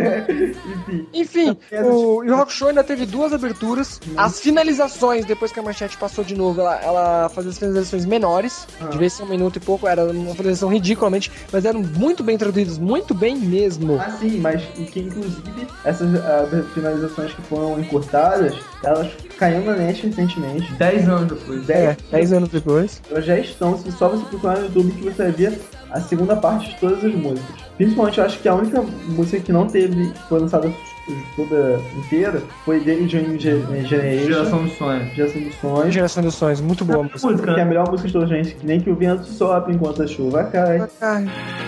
enfim, Enfim, o Yu Hakusho ainda teve duas aberturas. As finalizações, depois que a Manchete passou de novo, ela, ela fazia as finalizações menores. De vez em um minuto e pouco, era uma finalização ridiculamente, mas eram muito bem traduzidas, muito bem mesmo. ah, sim, mas e que inclusive essas ah, finalizações que foram encurtadas, elas caíram na net recentemente. Dez anos depois. É, dez anos depois. Elas já estão, se só você procurar no YouTube que você vai ver a segunda parte de todas as músicas. Principalmente, eu acho que a única música que não teve, que foi lançada toda inteira, foi Daily Dream Ge- Generation, Geração dos sonhos. Geração dos Sonhos, Geração dos Sonhos, muito boa a música. Música, que é a né? melhor música de toda a gente, que nem que o vento sopra enquanto a chuva cai. Ai.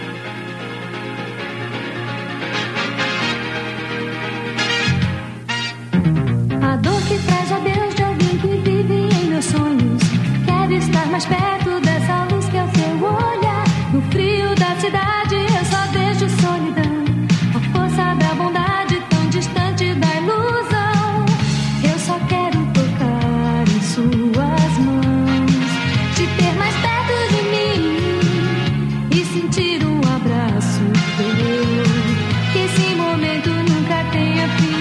A dor que traz a Deus de alguém que vive em meus sonhos. Quero estar mais perto dessa luz que é o seu olhar. No frio da cidade eu só vejo solidão. A força da bondade tão distante da ilusão. Eu só quero tocar em suas mãos. Te ter mais perto de mim e sentir um abraço teu. Que esse momento nunca tenha fim.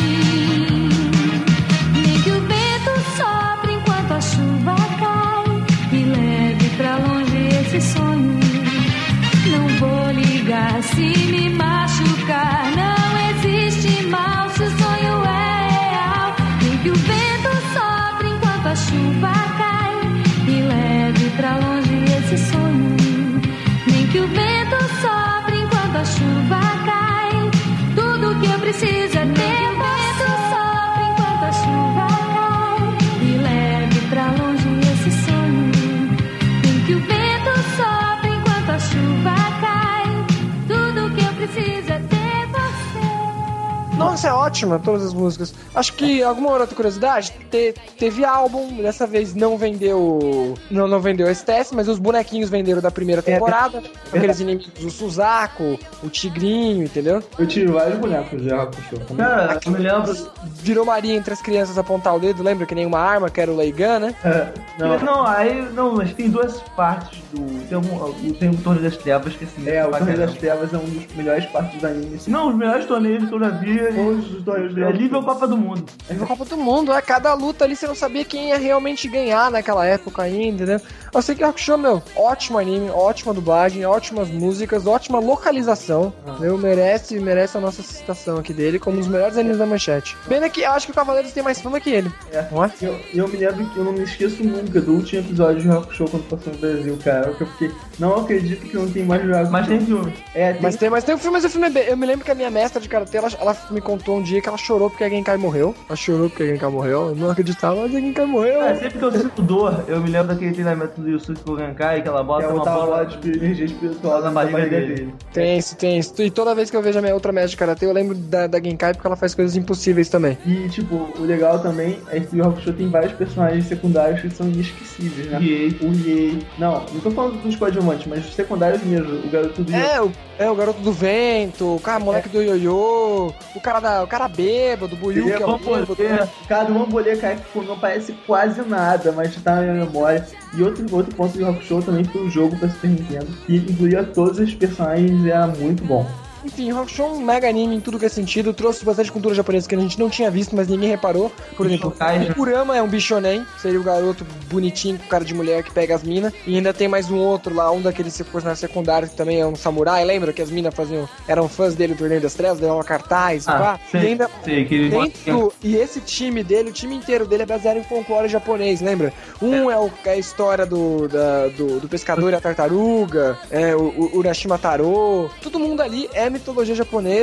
Nem que o vento sopre enquanto a chuva cai e leve pra longe esse sonho. Não vou ligar se me machucar. Não existe mal se o sonho é real. Nem que o vento sopre enquanto a chuva cai e leve pra longe esse sonho. Nem que o vento sopre enquanto a chuva cai. Tudo que eu preciso é ter vento sopre enquanto a chuva cai e leve pra longe esse sonho. Nem que o vento sopre enquanto a chuva cai. Tudo que eu preciso é ter você. Nossa, é ótima, todas as músicas. Acho que alguma outra curiosidade, te- teve álbum, dessa vez não vendeu. Não, não vendeu S T S, mas os bonequinhos venderam da primeira temporada. Aqueles inimigos, o Suzaku, o Tigrinho, entendeu? Eu tive vários bonecos de Hakusho. Cara, eu me lembro. Virou Maria entre as crianças apontar o dedo, lembra que nem uma arma, que era o Leigan, né? É, Não. não, aí. Não, mas tem duas partes do. Tem, um, tem o Torneio das Trevas, que assim. é, o pra Torneio das caramba. Trevas é um dos melhores partes do anime. assim. Não, os melhores torneios que eu já vi. Todos os torneios do É nível Copa do Mundo. É a Copa do Mundo, é cada luta ali você não sabia quem ia realmente ganhar naquela época ainda, né? Eu sei que o Hakusho, meu, ótimo anime, ótima dublagem, ótimas músicas, ótima localização, meu, merece, merece a nossa citação aqui dele como um dos melhores animes da Manchete. Pena que eu acho que o Cavaleiros tem mais fama que ele, É. não é? E eu, e eu me lembro que eu não me esqueço nunca do último episódio de Hakusho quando passou no Brasil, cara. Eu fiquei, não acredito que não tem mais Hakusho. Mas tem filme. É, tem Mas tem, mas tem um filme, mas o filme é bem... Eu me lembro que a minha mestra de karatê, ela, ela me contou contou um dia que ela chorou porque a Genkai morreu. Ela chorou porque a Genkai morreu. Eu não acreditava, mas a Genkai morreu. É, sempre que eu sinto dor, eu me lembro daquele treinamento do Yusuke com o Genkai, que ela bota É uma uma bola bola de energia espiritual na barriga dele. Tem isso, tem isso. E toda vez que eu vejo a minha outra mestre de karatê, eu lembro da, da Genkai porque ela faz coisas impossíveis também. E, tipo, o legal também é que o Hakusho tem vários personagens secundários que são inesquecíveis, né? Riei. O Riei. Não, não tô falando dos coadjuvantes, mas os secundários mesmo. O garoto do É, o, é, o garoto do vento, o cara, moleque do ioiô, o cara da, o cara bêbado, o Buiu, que é o bêbado. É, cada um bolê cara que não parece quase nada, mas tá na minha memória. E outro, outro ponto do Hakusho também foi o jogo pra Super Nintendo, que incluía todos os personagens e era muito bom. Enfim, o Hakusho é um mega anime em tudo que é sentido, trouxe bastante cultura japonesa que a gente não tinha visto, mas ninguém reparou. Por exemplo, o Kurama é um bichonen, seria o garoto bonitinho com cara de mulher que pega as minas, e ainda tem mais um outro lá, um daqueles personagens secundários que também é um samurai, lembra que as minas faziam, eram fãs dele do Torneio das Trevas, davam cartaz, Ah, pá, sei, e ainda sei, que ele... dentro do, e esse time dele, o time inteiro dele é baseado em folclore japonês, lembra? Um é, é, o, é a história do, da, do, do pescador e a tartaruga, é o, o Urashima Taro, todo mundo ali é mitologia japonesa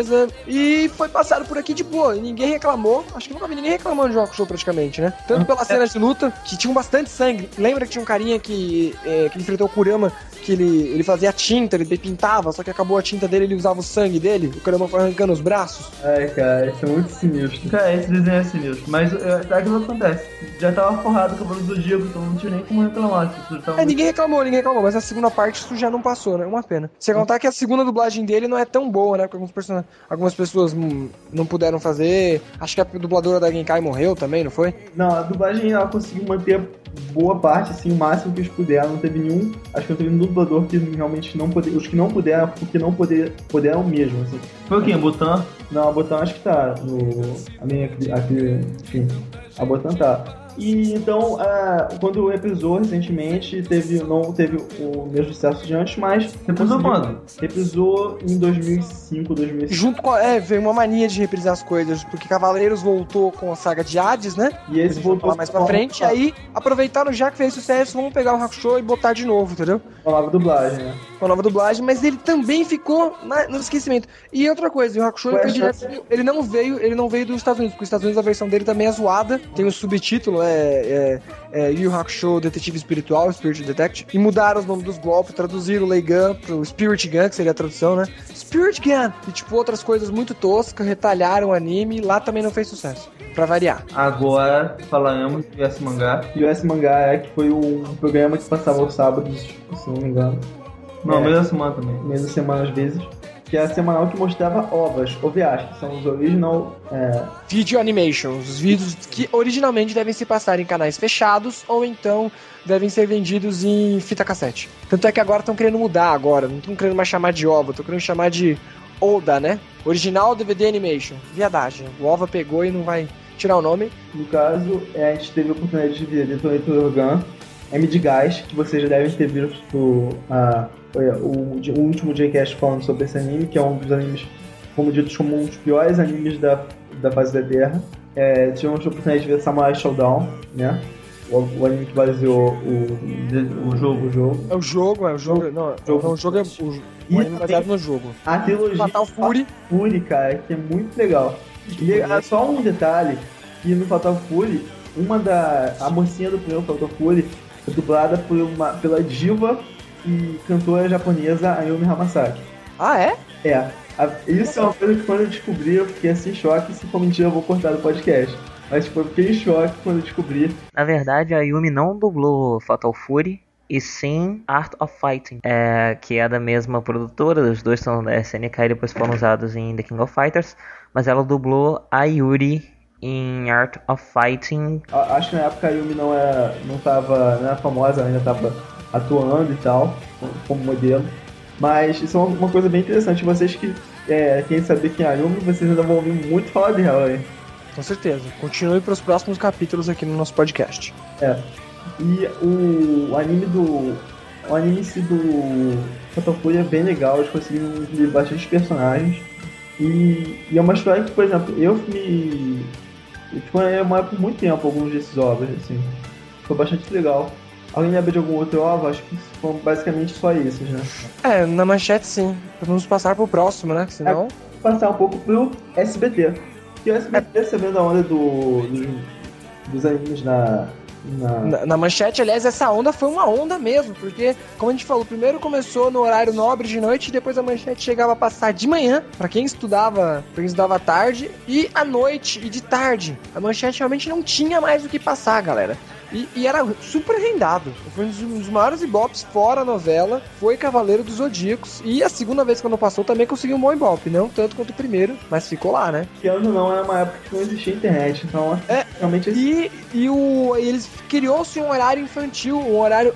e foi passado por aqui de boa, e ninguém reclamou, acho que nunca vi ninguém reclamando de Hakusho praticamente, né? Tanto pela cena de luta, que tinha bastante sangue, lembra que tinha um carinha que, é, que enfrentou o Kurama, que ele, ele fazia tinta, ele pintava, só que acabou a tinta dele, ele usava o sangue dele, o Kurama foi arrancando os braços. Ai, cara, isso é muito sinistro. Cara, esse desenho é sinistro, mas é, sabe o que acontece? Já tava forrado com o Cavaleiro do Zodíaco, então não tinha nem como reclamar. Tava... É, ninguém reclamou, ninguém reclamou, mas a segunda parte isso já não passou, né? Uma pena. Sem contar que a segunda dublagem dele não é tão boa, né? Porque alguns person... algumas pessoas hum, não puderam fazer. Acho que a dubladora da Genkai morreu também, não foi? Não, a dublagem ela conseguiu manter boa parte, assim, o máximo que eles puderam. Não teve nenhum, acho que não teve nenhum dublador que realmente não puderam. Os que não puderam, porque não puder, puderam mesmo, assim. Foi quem? Botan? Não, a Botan acho que tá no... A minha, aqui, enfim, a Botan tá. E então, uh, quando reprisou recentemente, teve, não teve o mesmo sucesso de antes, mas... Reprisou quando? Reprisou em dois mil e cinco, dois mil e seis. Junto com... É, veio uma mania de reprisar as coisas, porque Cavaleiros voltou com a saga de Hades, né? E esse voltou lá mais pra frente, e aí aproveitaram já que fez sucesso, vamos pegar o Hakusho e botar de novo, entendeu? Com a nova dublagem, né? Com a nova dublagem, mas ele também ficou na, no esquecimento. E outra coisa, o Hakusho ele, direto, ele não veio, ele não veio dos Estados Unidos, porque os Estados Unidos a versão dele também é zoada, tem o subtítulo, é, é, é Yu Yu Hakusho Detetive Espiritual, Spirit Detective, e mudaram os nomes dos golpes, traduziram o Leigan pro Spirit Gun, que seria a tradução, né? Spirit Gun! E tipo, outras coisas muito toscas, retalharam o anime, e lá também não fez sucesso, pra variar. Agora, falaremos do U S Mangá. U S Mangá é que foi um programa que passava aos sábados, se não me engano. Não, é, meio da semana também. Meio da semana às vezes. Que é a semanal que mostrava ovas, O V As, que são os original... É... Video animations, os vídeos que originalmente devem se passar em canais fechados ou então devem ser vendidos em fita cassete. Tanto é que agora estão querendo mudar agora, não estão querendo mais chamar de ova, estão querendo chamar de O D A, né? Original D V D Animation. Viadagem. O ova pegou e não vai tirar o nome. No caso, é, a gente teve a oportunidade de ver Detonator Gun, M de Gás, que vocês já devem ter visto a... O, o último J-Cast falando sobre esse anime, que é um dos animes, como dito, como um dos piores animes da, da face da Terra. É, tivemos a oportunidade de ver Samurai Showdown, né? O, o anime que baseou o, o jogo. O jogo. É o jogo, é o jogo. Não, jogo. não o jogo é o, o anime baseado no jogo. A trilogia Fatal Fury. Fury, cara, que é muito legal. E é só um detalhe, que no Fatal Fury, uma da... A mocinha do primeiro Fatal Fury é dublada por uma, pela diva e cantora japonesa Ayumi Hamasaki. Ah, é? É. A, isso é uma coisa que quando eu descobri eu fiquei assim em choque. Se for mentira eu vou cortar do podcast. Mas tipo, eu fiquei em choque quando eu descobri. Na verdade a Ayumi não dublou Fatal Fury, e sim Art of Fighting, é, que é da mesma produtora. Os dois são da S N K e depois foram usados em The King of Fighters. Mas ela dublou a Yuri em Art of Fighting. A, acho que na época a Ayumi não era, não tava, não era famosa, ela ainda tava atuando e tal, como modelo. Mas isso é uma, uma coisa bem interessante. Vocês que é, querem saber quem é a Ayumi, vocês ainda vão ouvir muito falar dela, hein? Com certeza. Continue para os próximos capítulos aqui no nosso podcast. É. E o, o anime do... O anime do Fatal Fury é bem legal. Eles conseguiram incluir bastante personagens. E, e é uma história que, por exemplo, eu me... Eu acompanhei por muito tempo alguns desses ovos, assim. Foi bastante legal. Alguém lembra de algum outro ovo? Acho que foram basicamente só esses, né? É, na manchete sim. Vamos passar pro próximo, né? Senão... É, passar um pouco pro S B T. que o S B T sabendo a onda do, do, dos animes na... Na... Na, na manchete, aliás, essa onda foi uma onda mesmo, porque, como a gente falou, primeiro começou no horário nobre de noite, e depois a manchete chegava a passar de manhã, pra quem estudava, pra quem estudava tarde, e à noite e de tarde. A manchete realmente não tinha mais o que passar, galera. E, e era super rendado. Foi um dos, um dos maiores ibops fora a novela. Foi Cavaleiro dos Zodíacos. E a segunda vez que não passou também conseguiu um bom ibope. Não tanto quanto o primeiro, mas ficou lá, né? Que ano não, era uma época que não existia internet. Então, é, realmente... E, e, o, e eles criou-se um horário infantil, um horário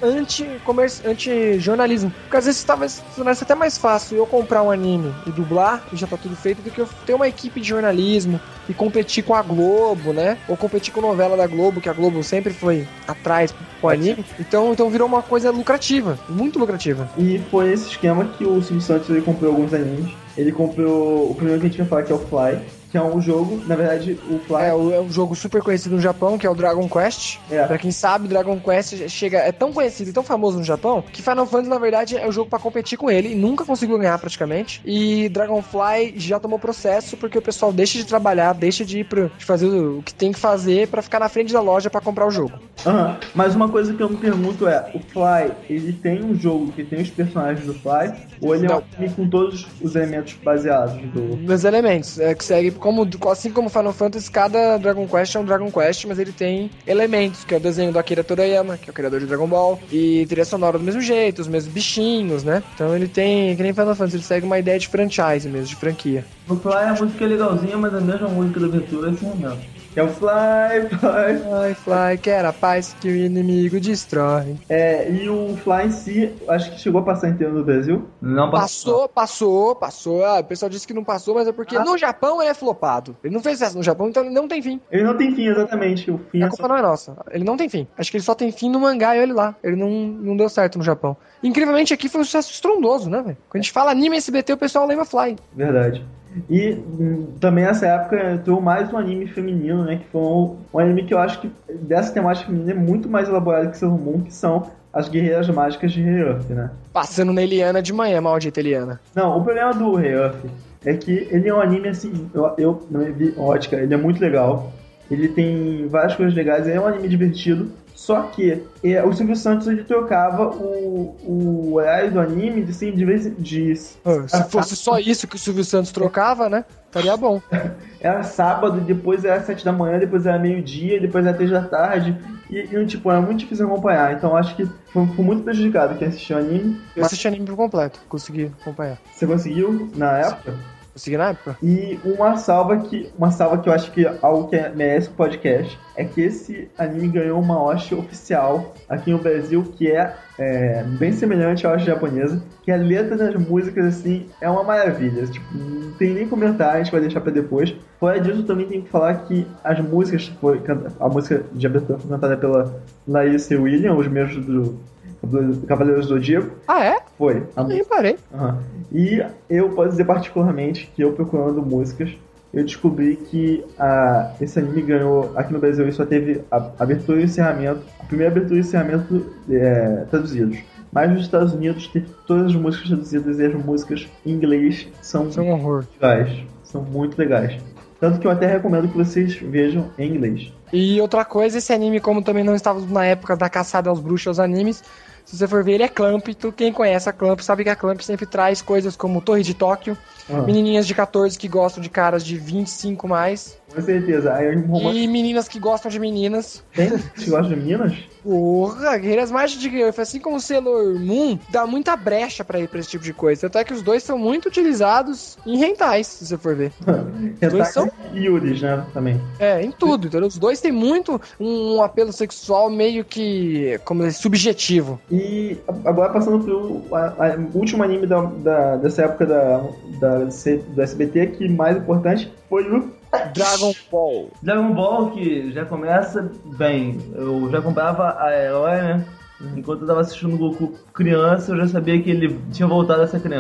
anti-jornalismo. Anti porque às vezes talvez tornasse até mais fácil eu comprar um anime e dublar, e já tá tudo feito, do que eu ter uma equipe de jornalismo e competir com a Globo, né? Ou competir com novela da Globo, que a Globo sempre foi atrás pro anime. Então, então virou uma coisa lucrativa, muito lucrativa. E foi esse esquema que o Silvio Santos ele comprou alguns animes. Ele comprou o primeiro que a gente vai falar, que é o Fly, que é um jogo, na verdade, o Fly... É, é um jogo super conhecido no Japão, que é o Dragon Quest. É. Pra quem sabe, Dragon Quest chega, é tão conhecido e tão famoso no Japão, que Final Fantasy, na verdade, é o jogo pra competir com ele, e nunca conseguiu ganhar, praticamente. E Dragonfly já tomou processo, porque o pessoal deixa de trabalhar, deixa de ir pro, de fazer o que tem que fazer pra ficar na frente da loja pra comprar o jogo. Uhum. Mas uma coisa que eu me pergunto é, o Fly, ele tem um jogo que tem os personagens do Fly, ou ele Não. é um anime com todos os elementos baseados do... Os elementos, é que segue como, assim como Final Fantasy, cada Dragon Quest é um Dragon Quest, mas ele tem elementos, que é o desenho do Akira Toriyama, que é o criador de Dragon Ball, e trilha sonora do mesmo jeito, os mesmos bichinhos, né? Então ele tem, que nem Final Fantasy, ele segue uma ideia de franchise mesmo, de franquia. O Fly, a música é legalzinha, mas a mesma música da aventura é assim mesmo. É o Fly, Fly, Fly, Fly, quer a paz que o inimigo destrói. É, e o Fly em si, acho que chegou a passar inteiro no Brasil. Não passou. Passou, passou, passou. Ah, o pessoal disse que não passou, mas é porque ah. no Japão ele é flopado. Ele não fez sucesso no Japão, então ele não tem fim. Ele não tem fim, exatamente. O fim a é culpa só... não é nossa. Ele não tem fim. Acho que ele só tem fim no mangá e olha lá. Ele não, não deu certo no Japão. Incrivelmente aqui foi um sucesso estrondoso, né, velho? Quando a gente fala anime S B T, o pessoal lembra Fly. Verdade. E hum, também nessa época entrou mais um anime feminino, né? Que foi um, um anime que eu acho que dessa temática feminina é muito mais elaborado que Sailor Moon, que são as Guerreiras Mágicas de Rei-Earth, né? Passando na Eliana de manhã, maldita Eliana. Não, o problema do Rei-Earth é que ele é um anime assim, eu, eu na minha ótica, ele é muito legal. Ele tem várias coisas legais, ele é um anime divertido. Só que é, o Silvio Santos ele trocava o, o horário do anime de, assim, de vez de. Oh, se fosse só isso que o Silvio Santos trocava, né? Estaria bom. Era sábado, depois era sete da manhã, depois era meio-dia, depois era três da tarde. E, e tipo, era muito difícil acompanhar. Então acho que foi, foi muito prejudicado quem assistiu o anime. Eu assisti o anime por completo, consegui acompanhar. Você conseguiu na época? Consegui na época. E uma salva que, uma salva que eu acho que é algo que merece o podcast é que esse anime ganhou uma Oshi oficial aqui no Brasil, que é, é bem semelhante à Oshi japonesa, que a letra das músicas, assim, é uma maravilha. Tipo, não tem nem comentar, a gente vai deixar pra depois. Fora disso, também tem que falar que as músicas, foi, a música de abertura foi cantada pela Larissa e William, os membros do Cavaleiros do Zodíaco. Ah, é? Foi. Eu nem parei. Uhum. E eu posso dizer particularmente que eu procurando músicas, eu descobri que a, esse anime ganhou, aqui no Brasil, ele só teve a abertura e encerramento, a primeira abertura e encerramento é, traduzidos. Mas nos Estados Unidos teve todas as músicas traduzidas e as músicas em inglês são, são um horror. legais. São muito legais. Tanto que eu até recomendo que vocês vejam em inglês. E outra coisa, esse anime, como também não estávamos na época da caçada aos bruxos aos animes, se você for ver, ele é Clamp. Então, quem conhece a Clamp sabe que a Clamp sempre traz coisas como Torre de Tóquio, ah. menininhas de catorze que gostam de caras de vinte e cinco mais. Com certeza. Aí eu... E meninas que gostam de meninas. Tem que gostam de meninas? Porra, Guerreiras Mágicas de Rei-Earth, assim como o Sailor Moon, dá muita brecha pra ir pra esse tipo de coisa. Tanto é que os dois são muito utilizados em hentais, se você for ver. Os dois são... E Yuris, né, também. É, em tudo, entendeu? Os dois têm muito um apelo sexual meio que, como é, subjetivo. E agora passando pro a, a, último anime da, da, dessa época da, da, do S B T, que mais importante foi o Dragon Ball. Dragon Ball, que já começa bem. Eu já comprava a herói, né? Enquanto eu tava assistindo o Goku criança, eu já sabia que ele tinha voltado a ser criança.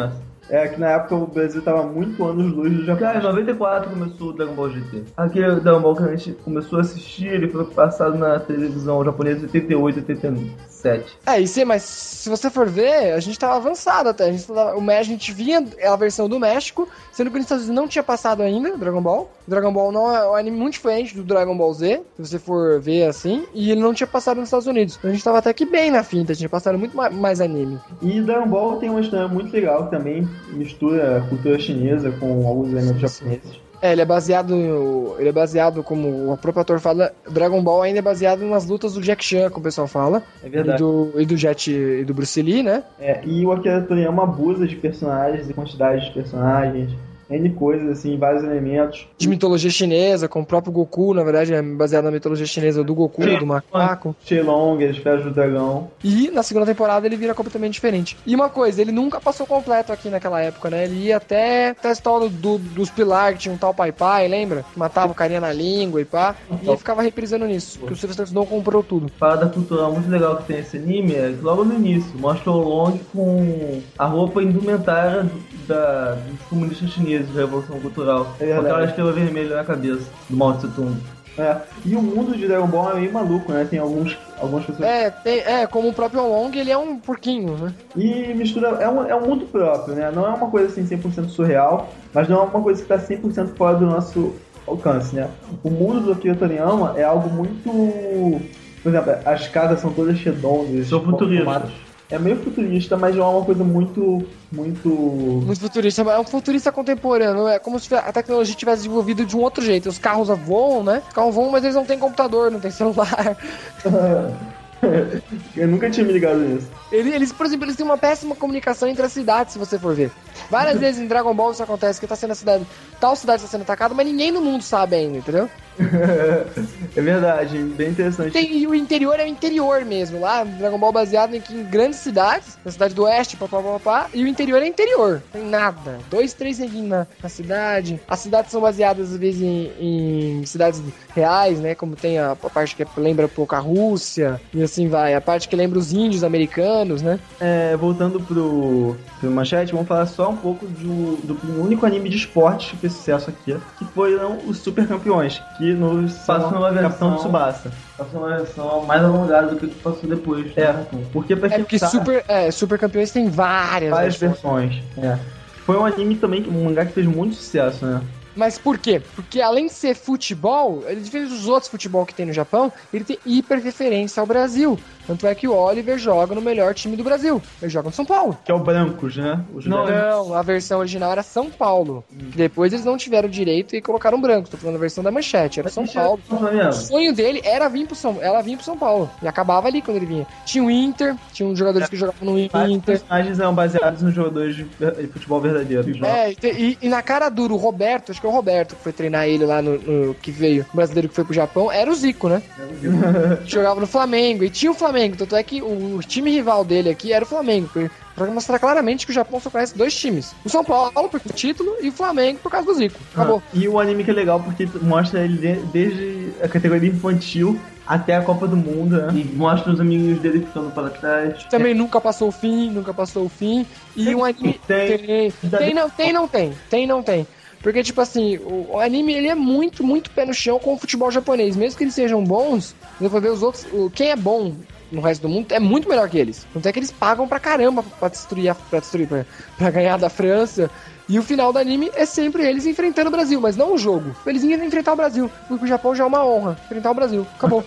é que na época o Brasil tava muito anos-luz do Japão. Cara, em noventa e quatro começou o Dragon Ball G T. Aquele Dragon Ball que a gente começou a assistir, ele foi passado na televisão japonesa em oitenta e oito, oitenta e sete. É, e sim, mas se você for ver, a gente tava avançado até. A gente, tava, o México, a gente via a versão do México, sendo que nos Estados Unidos não tinha passado ainda Dragon Ball. Dragon Ball não é um anime muito diferente do Dragon Ball Z, se você for ver assim, e ele não tinha passado nos Estados Unidos. Então a gente tava até que bem na finta, tinha passado muito mais, mais anime. E Dragon Ball tem uma história muito legal que também mistura a cultura chinesa com alguns elementos japoneses. É, ele é baseado, ele é baseado, como o próprio ator fala, Dragon Ball ainda é baseado nas lutas do Jack Chan, como o pessoal fala. É verdade. E do, e do Jet e do Bruce Lee, né? É, e o Akira Toriyama abusa de personagens e quantidade de personagens, N coisas, assim, vários elementos. De mitologia chinesa, com o próprio Goku, na verdade, é baseado na mitologia chinesa do Goku, do macaco. Shenlong, as Esferas do Dragão. E na segunda temporada ele vira completamente diferente. E uma coisa, ele nunca passou completo aqui naquela época, né? Ele ia até, até a história do, dos Pilar, que tinha um tal Pai Pai, lembra? Que matava o carinha na língua e pá. E ele ficava reprisando nisso, porque o Sylvester Stallone comprou tudo. Parada cultural muito legal que tem esse anime é que logo no início mostra o Long com a roupa indumentária da, dos comunistas chineses da Revolução Cultural. É com aquela estrela vermelha na cabeça do Mao Tse Tung. É, e o mundo de Dragon Ball é meio maluco, né? Tem alguns, algumas pessoas... É, tem, é, como o próprio Long, ele é um porquinho, né? E mistura... É um, é um mundo próprio, né? Não é uma coisa assim cem por cento surreal, mas não é uma coisa que está cem por cento fora do nosso alcance, né? O mundo do Akira Toriyama é algo muito... Por exemplo, as casas são todas redondas. São futuristas. É meio futurista, mas não é uma coisa muito... Muito... Muito futurista. É um futurista contemporâneo. É como se a tecnologia tivesse desenvolvido de um outro jeito. Os carros voam, né? Os carros voam, mas eles não têm computador, não tem celular. Eu nunca tinha me ligado nisso. Eles, por exemplo, eles têm uma péssima comunicação entre as cidades, se você for ver. Várias vezes em Dragon Ball isso acontece, que tá sendo a cidade, tal cidade está sendo atacada, mas ninguém no mundo sabe ainda, entendeu? É verdade, bem interessante. Tem, e o interior é o interior mesmo, lá, Dragon Ball baseado em, em grandes cidades, na cidade do oeste, papapá, e o interior é interior, tem nada. Dois, três neguinhos na, na cidade. As cidades são baseadas, às vezes, em, em cidades reais, né, como tem a, a parte que lembra um pouco a Rússia, e assim vai, a parte que lembra os índios americanos, né? É, voltando pro, pro Manchete, vamos falar só um pouco do, do único anime de esportes que fez sucesso aqui, que foram os Super Campeões, que nos passou uma versão Capitão Tsubasa. Passou uma versão mais alongada do que passou depois. É, porque pra É quem porque sabe, super, é, Super Campeões tem várias, várias versões. versões. É. Foi um anime também, um mangá que fez muito sucesso, né? Mas por quê? Porque além de ser futebol, ele, diferente dos outros futebol que tem no Japão, ele tem hiper referência ao Brasil. Tanto é que o Oliver joga no melhor time do Brasil. Ele joga no São Paulo. Que é o Brancos, né? Os Não, brancos. não, a versão original era São Paulo. Hum. Depois eles não tiveram direito e colocaram branco. Tô falando a versão da Manchete, era São Paulo. O sonho dele era vir pro São, ela vir pro São Paulo. E acabava ali quando ele vinha. Tinha o Inter, tinha uns jogadores que jogavam no Inter. Os personagens eram baseados nos jogadores de futebol verdadeiros. É, e, e na cara dura, o Roberto, acho que é o Roberto que foi treinar ele lá no, no que veio, o brasileiro que foi pro Japão, era o Zico, né? Era o Zico. Jogava no Flamengo, e tinha o Flamengo, tanto é que o o time rival dele aqui era o Flamengo, pra mostrar claramente que o Japão só conhece dois times. O São Paulo por causa do título e o Flamengo por causa do Zico. Acabou. Ah, e o anime que é legal porque mostra ele de, desde a categoria infantil até a Copa do Mundo, né? E mostra os amigos dele ficando para trás. Também é. nunca passou o fim, nunca passou o fim. E tem, um anime... Tem. Tem, tem, não, tem, não tem. Tem, não tem. Porque, tipo assim, o, o anime, ele é muito, muito pé no chão com o futebol japonês. Mesmo que eles sejam bons, você vai ver os outros... O, quem é bom no resto do mundo é muito melhor que eles. Tanto é que eles pagam pra caramba pra destruir, pra, destruir pra, pra ganhar da França. E o final do anime é sempre eles enfrentando o Brasil, mas não o jogo. Eles iam enfrentar o Brasil, porque o Japão já é uma honra enfrentar o Brasil. Acabou.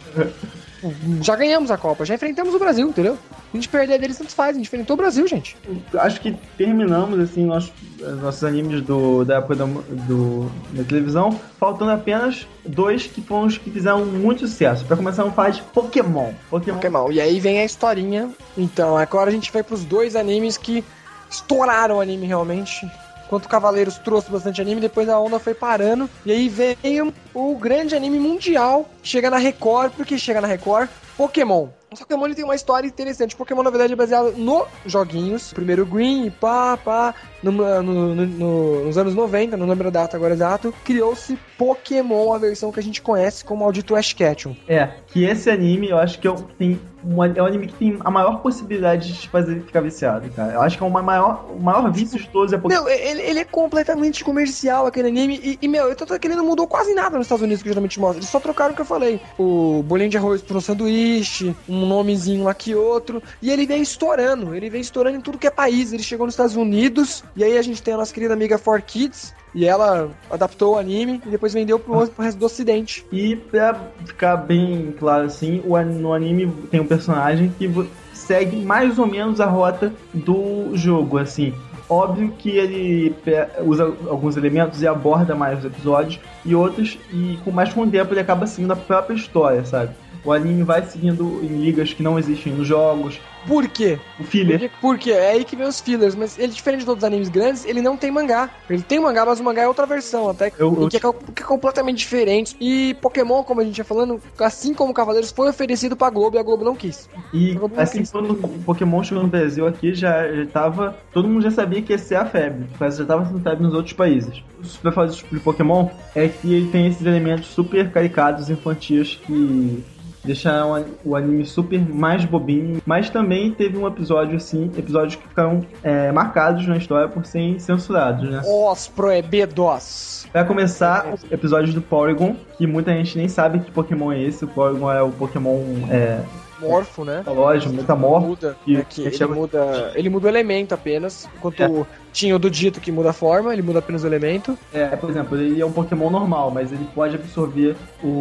Já ganhamos a Copa, já enfrentamos o Brasil, entendeu? A gente perder deles tanto faz, a gente enfrentou o Brasil, gente. Acho que terminamos, assim, nossos, nossos animes do, da época da, do, da televisão, faltando apenas dois que foram os que fizeram muito sucesso. Pra começar, vamos falar de Pokémon. Pokémon. Pokémon. E aí vem a historinha. Então, agora a gente vai pros dois animes que estouraram o anime realmente. Enquanto Cavaleiros trouxe bastante anime, depois a onda foi parando. E aí veio o grande anime mundial. Chega na Record. Por que chega na Record? Pokémon. O Pokémon ele tem uma história interessante. O Pokémon, na verdade, é baseado nos joguinhos. Primeiro Green, pá, pá. No, no, no, no, nos anos noventa, não lembro a data agora exato, criou-se Pokémon, a versão que a gente conhece como Maldito Ash Ketchum. É, que esse anime eu acho que eu, tem um, é um anime que tem a maior possibilidade de te fazer ficar viciado, cara. Eu acho que é uma maior, o maior vício de todos é Pokémon. Meu, ele, ele é completamente comercial, aquele anime. E, e meu, eu tô que ele não mudou quase nada nos Estados Unidos, que geralmente mostra. Eles só trocaram o que eu falei. O bolinho de arroz por um sanduíche, um nomezinho aqui outro. E ele vem estourando. Ele vem estourando em tudo que é país. Ele chegou nos Estados Unidos. E aí a gente tem a nossa querida amiga four kids. E ela adaptou o anime e depois vendeu pro, pro resto do ocidente. E pra ficar bem claro assim, o, no anime tem um personagem que segue mais ou menos a rota do jogo, assim. Óbvio que ele usa alguns elementos e aborda mais os episódios e outros, e com mais com o tempo ele acaba seguindo a própria história, sabe? O anime vai seguindo em ligas que não existem nos jogos. Por quê? O filler. Por quê? Porque é aí que vem os fillers, mas ele, diferente de outros animes grandes, ele não tem mangá. Ele tem mangá, mas o mangá é outra versão, até eu, eu... que, é, que é completamente diferente. E Pokémon, como a gente ia falando, assim como Cavaleiros, foi oferecido pra Globo e a Globo não quis. E não assim, quis. quando o Pokémon chegou no Brasil aqui, já, já tava... Todo mundo já sabia que ia ser a febre, mas já tava sendo febre nos outros países. O super fazer de Pokémon é que ele tem esses elementos super caricatos, infantis, que... deixaram o anime super mais bobinho, mas também teve um episódio assim, episódios que ficaram é, marcados na história por serem censurados, né? Os proibidos. Vai começar os episódios do Porygon, que muita gente nem sabe que Pokémon é esse. O Porygon é o Pokémon é, Morfo, né? Lógico, metamorfo. Muda, que, é que que ele, chama... muda, ele muda o elemento apenas, enquanto É. tinha o do Dito que muda a forma, ele muda apenas o elemento. É, por exemplo, ele é um Pokémon normal, mas ele pode absorver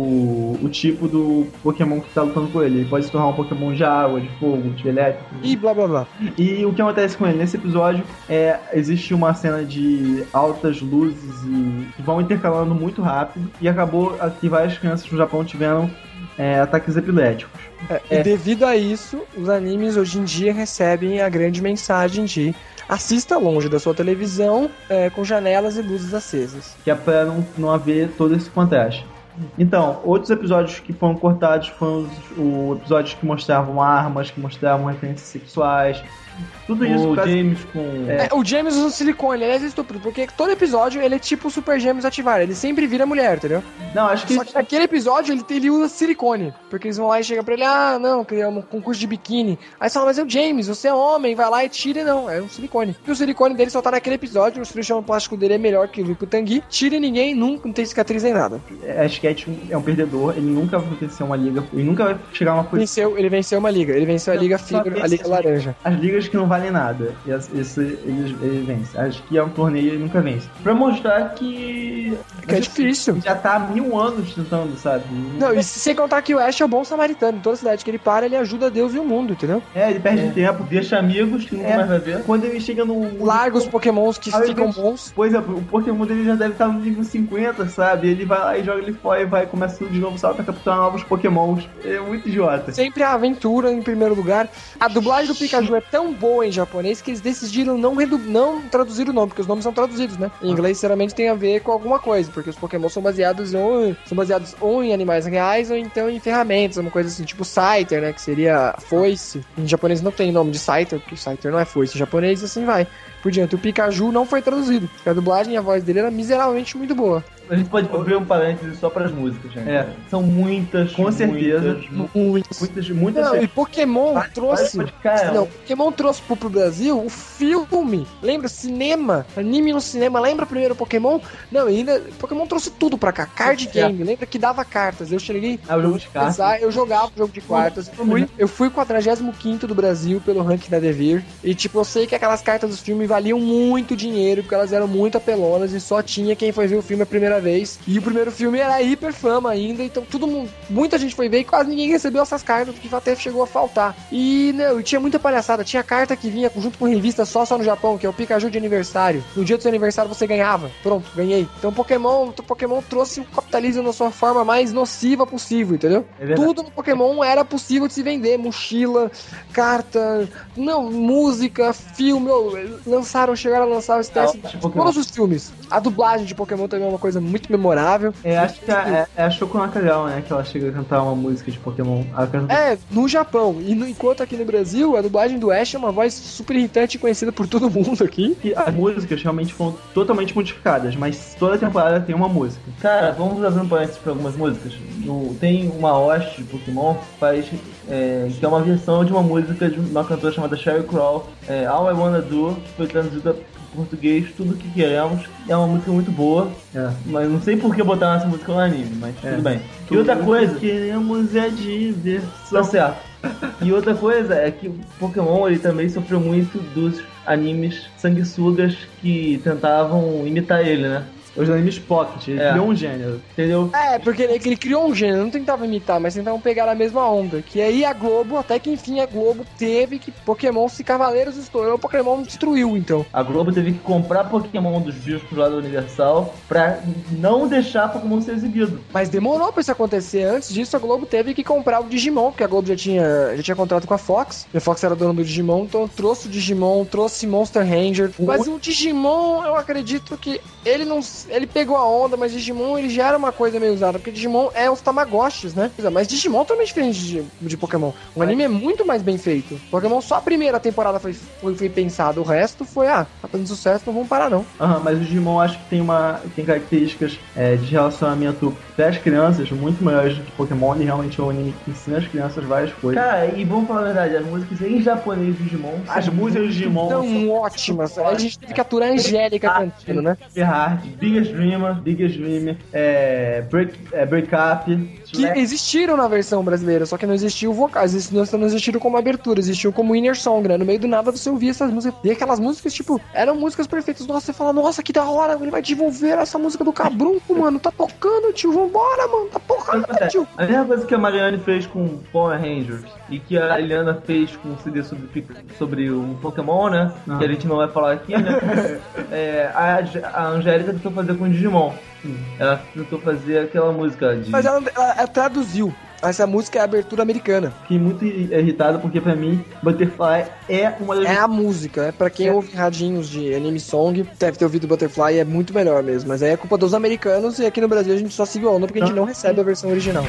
o, o tipo do Pokémon que tá lutando com ele. Ele pode se tornar um Pokémon de água, de fogo, de elétrico. E blá blá blá. E o que acontece com ele? Nesse episódio, é, existe uma cena de altas luzes e que vão intercalando muito rápido. E acabou que várias crianças no Japão tiveram é, ataques epiléticos. É, e devido a isso, os animes hoje em dia recebem a grande mensagem de assista longe da sua televisão é, com janelas e luzes acesas. Que é pra não, não haver todo esse contraste. Então, outros episódios que foram cortados foram os, os episódios que mostravam armas, que mostravam referências sexuais. Tudo isso O por causa- James com... É. É, o James usa silicone, ele é estúpido, porque todo episódio ele é tipo o Super Gêmeos ativar, ele sempre vira mulher, entendeu? Não, acho que Só que naquele episódio ele, ele usa silicone, porque eles vão lá e chegam pra ele, ah, não, que é um concurso de biquíni. Aí você fala, mas é o James, você é homem, vai lá e tira, e não, é um silicone. E o silicone dele só tá naquele episódio, o cirurgião plástico dele é melhor que o Tangui, tira ninguém, nunca, não tem cicatriz nem nada. a Sketch é um perdedor, ele nunca vai vencer uma liga, ele nunca vai chegar a uma posição. Venceu, ele venceu uma liga, ele venceu a Liga Só Figure, a vence Liga Laranja. As ligas que não valem nada, e as, esse, ele, ele vence. Acho que é um torneio ele nunca vence. Pra mostrar que... Que é difícil. Já tá há mil anos tentando, sabe? Não, e sem contar que o Ash é o bom samaritano. Em toda cidade que ele para, ele ajuda Deus e o mundo, entendeu? É, ele perde tempo. Deixa amigos que nunca É, mais vai ver. quando ele chega no... Larga os pokémons que Ao ficam invés- bons. Pois é, o Pokémon dele já deve estar no nível cinquenta, sabe? Ele vai lá e joga ele fora e vai, começa tudo de novo, só pra capturar novos Pokémons. É muito idiota. Sempre a aventura em primeiro lugar. A dublagem do Pikachu é tão boa em japonês que eles decidiram não, redu- não traduzir o nome, porque os nomes são traduzidos, né? Em inglês, sinceramente, tem a ver com alguma coisa, porque os Pokémon são baseados ou, são baseados ou em animais reais ou então em ferramentas, uma coisa assim, tipo Scyther, né? Que seria foice. Em japonês não tem nome de Scyther, porque Scyther não é foice. Em japonês, assim vai. Por diante, o Pikachu não foi traduzido, porque a dublagem e a voz dele era miseravelmente muito boa. A gente pode abrir um parênteses só pras músicas, gente. É. São muitas, Com certeza. muitas, Muitas. Muitas, muitas... Não, e Pokémon Vários- trouxe. vários podcasts. Não, Pokémon trouxe pro, pro Brasil o filme. Lembra? Cinema. Anime no cinema. Lembra primeiro Pokémon? Não, e ainda. Pokémon trouxe tudo pra cá. Card É. game. Lembra que dava cartas. Eu cheguei. Ah, o jogo de cartas. Pensar, eu jogava o jogo de cartas. Eu fui, eu fui quadragésimo quinto do Brasil pelo ranking da Devir. E, tipo, eu sei que aquelas cartas dos filmes valiam muito dinheiro, porque elas eram muito apelonas e só tinha quem foi ver o filme a primeira vez. E o primeiro filme era hiper fama ainda, então todo mundo, muita gente foi ver e quase ninguém recebeu essas cartas, porque até chegou a faltar. E, não, e tinha muita palhaçada. Tinha carta que vinha junto com revista só só no Japão, que é o Pikachu de aniversário. No dia do seu aniversário você ganhava. Pronto, ganhei. Então Pokémon, o Pokémon trouxe o capitalismo na sua forma mais nociva possível, entendeu? É verdade. Tudo no Pokémon era possível de se vender. Mochila, carta, não, música, filme. oh, Lançaram, chegaram a lançar o Stess, de Pokémon. todos os filmes. A dublagem de Pokémon também é uma coisa muito memorável. É, acho que é, é a Shoko Nakagawa, né? Que ela chega a cantar uma música de Pokémon. Ela canta... É, no Japão. E no, enquanto aqui no Brasil, a dublagem do Ash é uma voz super irritante e conhecida por todo mundo aqui. E as músicas realmente foram totalmente modificadas, mas toda temporada tem uma música. Cara, vamos abrir um parênteses pra algumas músicas. No- tem uma host de Pokémon que faz é, que é uma versão de uma música de uma cantora chamada Sheryl Crow, é, All I Wanna Do, que foi traduzida em português, Tudo Que Queremos. É uma música muito boa, É. mas não sei por que botaram essa música no anime, mas É. tudo bem. E outra coisa, Queremos é diversão. tá certo. E outra coisa é que o Pokémon ele também sofreu muito dos animes sanguessugas que tentavam imitar ele, né? Os animes Pocket, ele É. criou um gênero. Entendeu? É, porque ele, ele criou um gênero, não tentava imitar, mas tentavam pegar a mesma onda. Que aí a Globo, até que enfim a Globo teve que Pokémon, se Cavaleiros estourou, o Pokémon destruiu, então. A Globo teve que comprar Pokémon dos discos lá da Universal pra não deixar Pokémon ser exibido. Mas demorou pra isso acontecer. Antes disso, a Globo teve que comprar o Digimon, porque a Globo já tinha, já tinha contrato com a Fox. E a Fox era dona do Digimon, então trouxe o Digimon, trouxe Monster Ranger. Mas o Digimon, eu acredito que ele não... Ele pegou a onda, mas Digimon ele já era uma coisa meio usada, porque Digimon é os Tamagotchis, né? Mas Digimon é totalmente diferente de, de Pokémon. O anime é muito mais bem feito. Pokémon só a primeira temporada foi, foi, foi pensado, o resto foi, ah, tá fazendo sucesso, não vamos parar não. Aham, mas o Digimon acho que tem uma tem características é, de relacionamento das crianças muito melhores do que Pokémon, e realmente é um anime que ensina as crianças várias coisas. Cara, e vamos falar a verdade, as músicas em japonês do Digimon... As músicas do Digimon Tão ótimas. A gente teve que aturar a Angélica cantando, né? Hard, Biggest Dreamer, Biggest Dream, é, break, é, Break Up, Que existiram na versão brasileira, só que não existiu vocais, exist- não não existiram como abertura, existiam como inner song, né? No meio do nada você ouvia essas músicas, e aquelas músicas, tipo, eram músicas perfeitas. Nossa, você fala, nossa, que da hora, ele vai desenvolver essa música do Cabrunco, mano, tá tocando, tio, vambora, mano, tá porrada, tio. A mesma coisa que a Mariane fez com Power Rangers e que a Eliana fez com o C D sobre, sobre o Pokémon, né? Ah. Que a gente não vai falar aqui, né? é, a, a Angélica tentou fazer com o Digimon. Ela tentou fazer aquela música de... Mas ela, ela- ela traduziu. Essa música é a abertura americana. Fiquei muito irritado porque pra mim Butterfly é uma das É a música, é pra quem É. ouve radinhos de anime song, deve ter ouvido Butterfly, é muito melhor mesmo. Mas aí é culpa dos americanos e aqui no Brasil a gente só siga a onda porque a gente não recebe a versão original.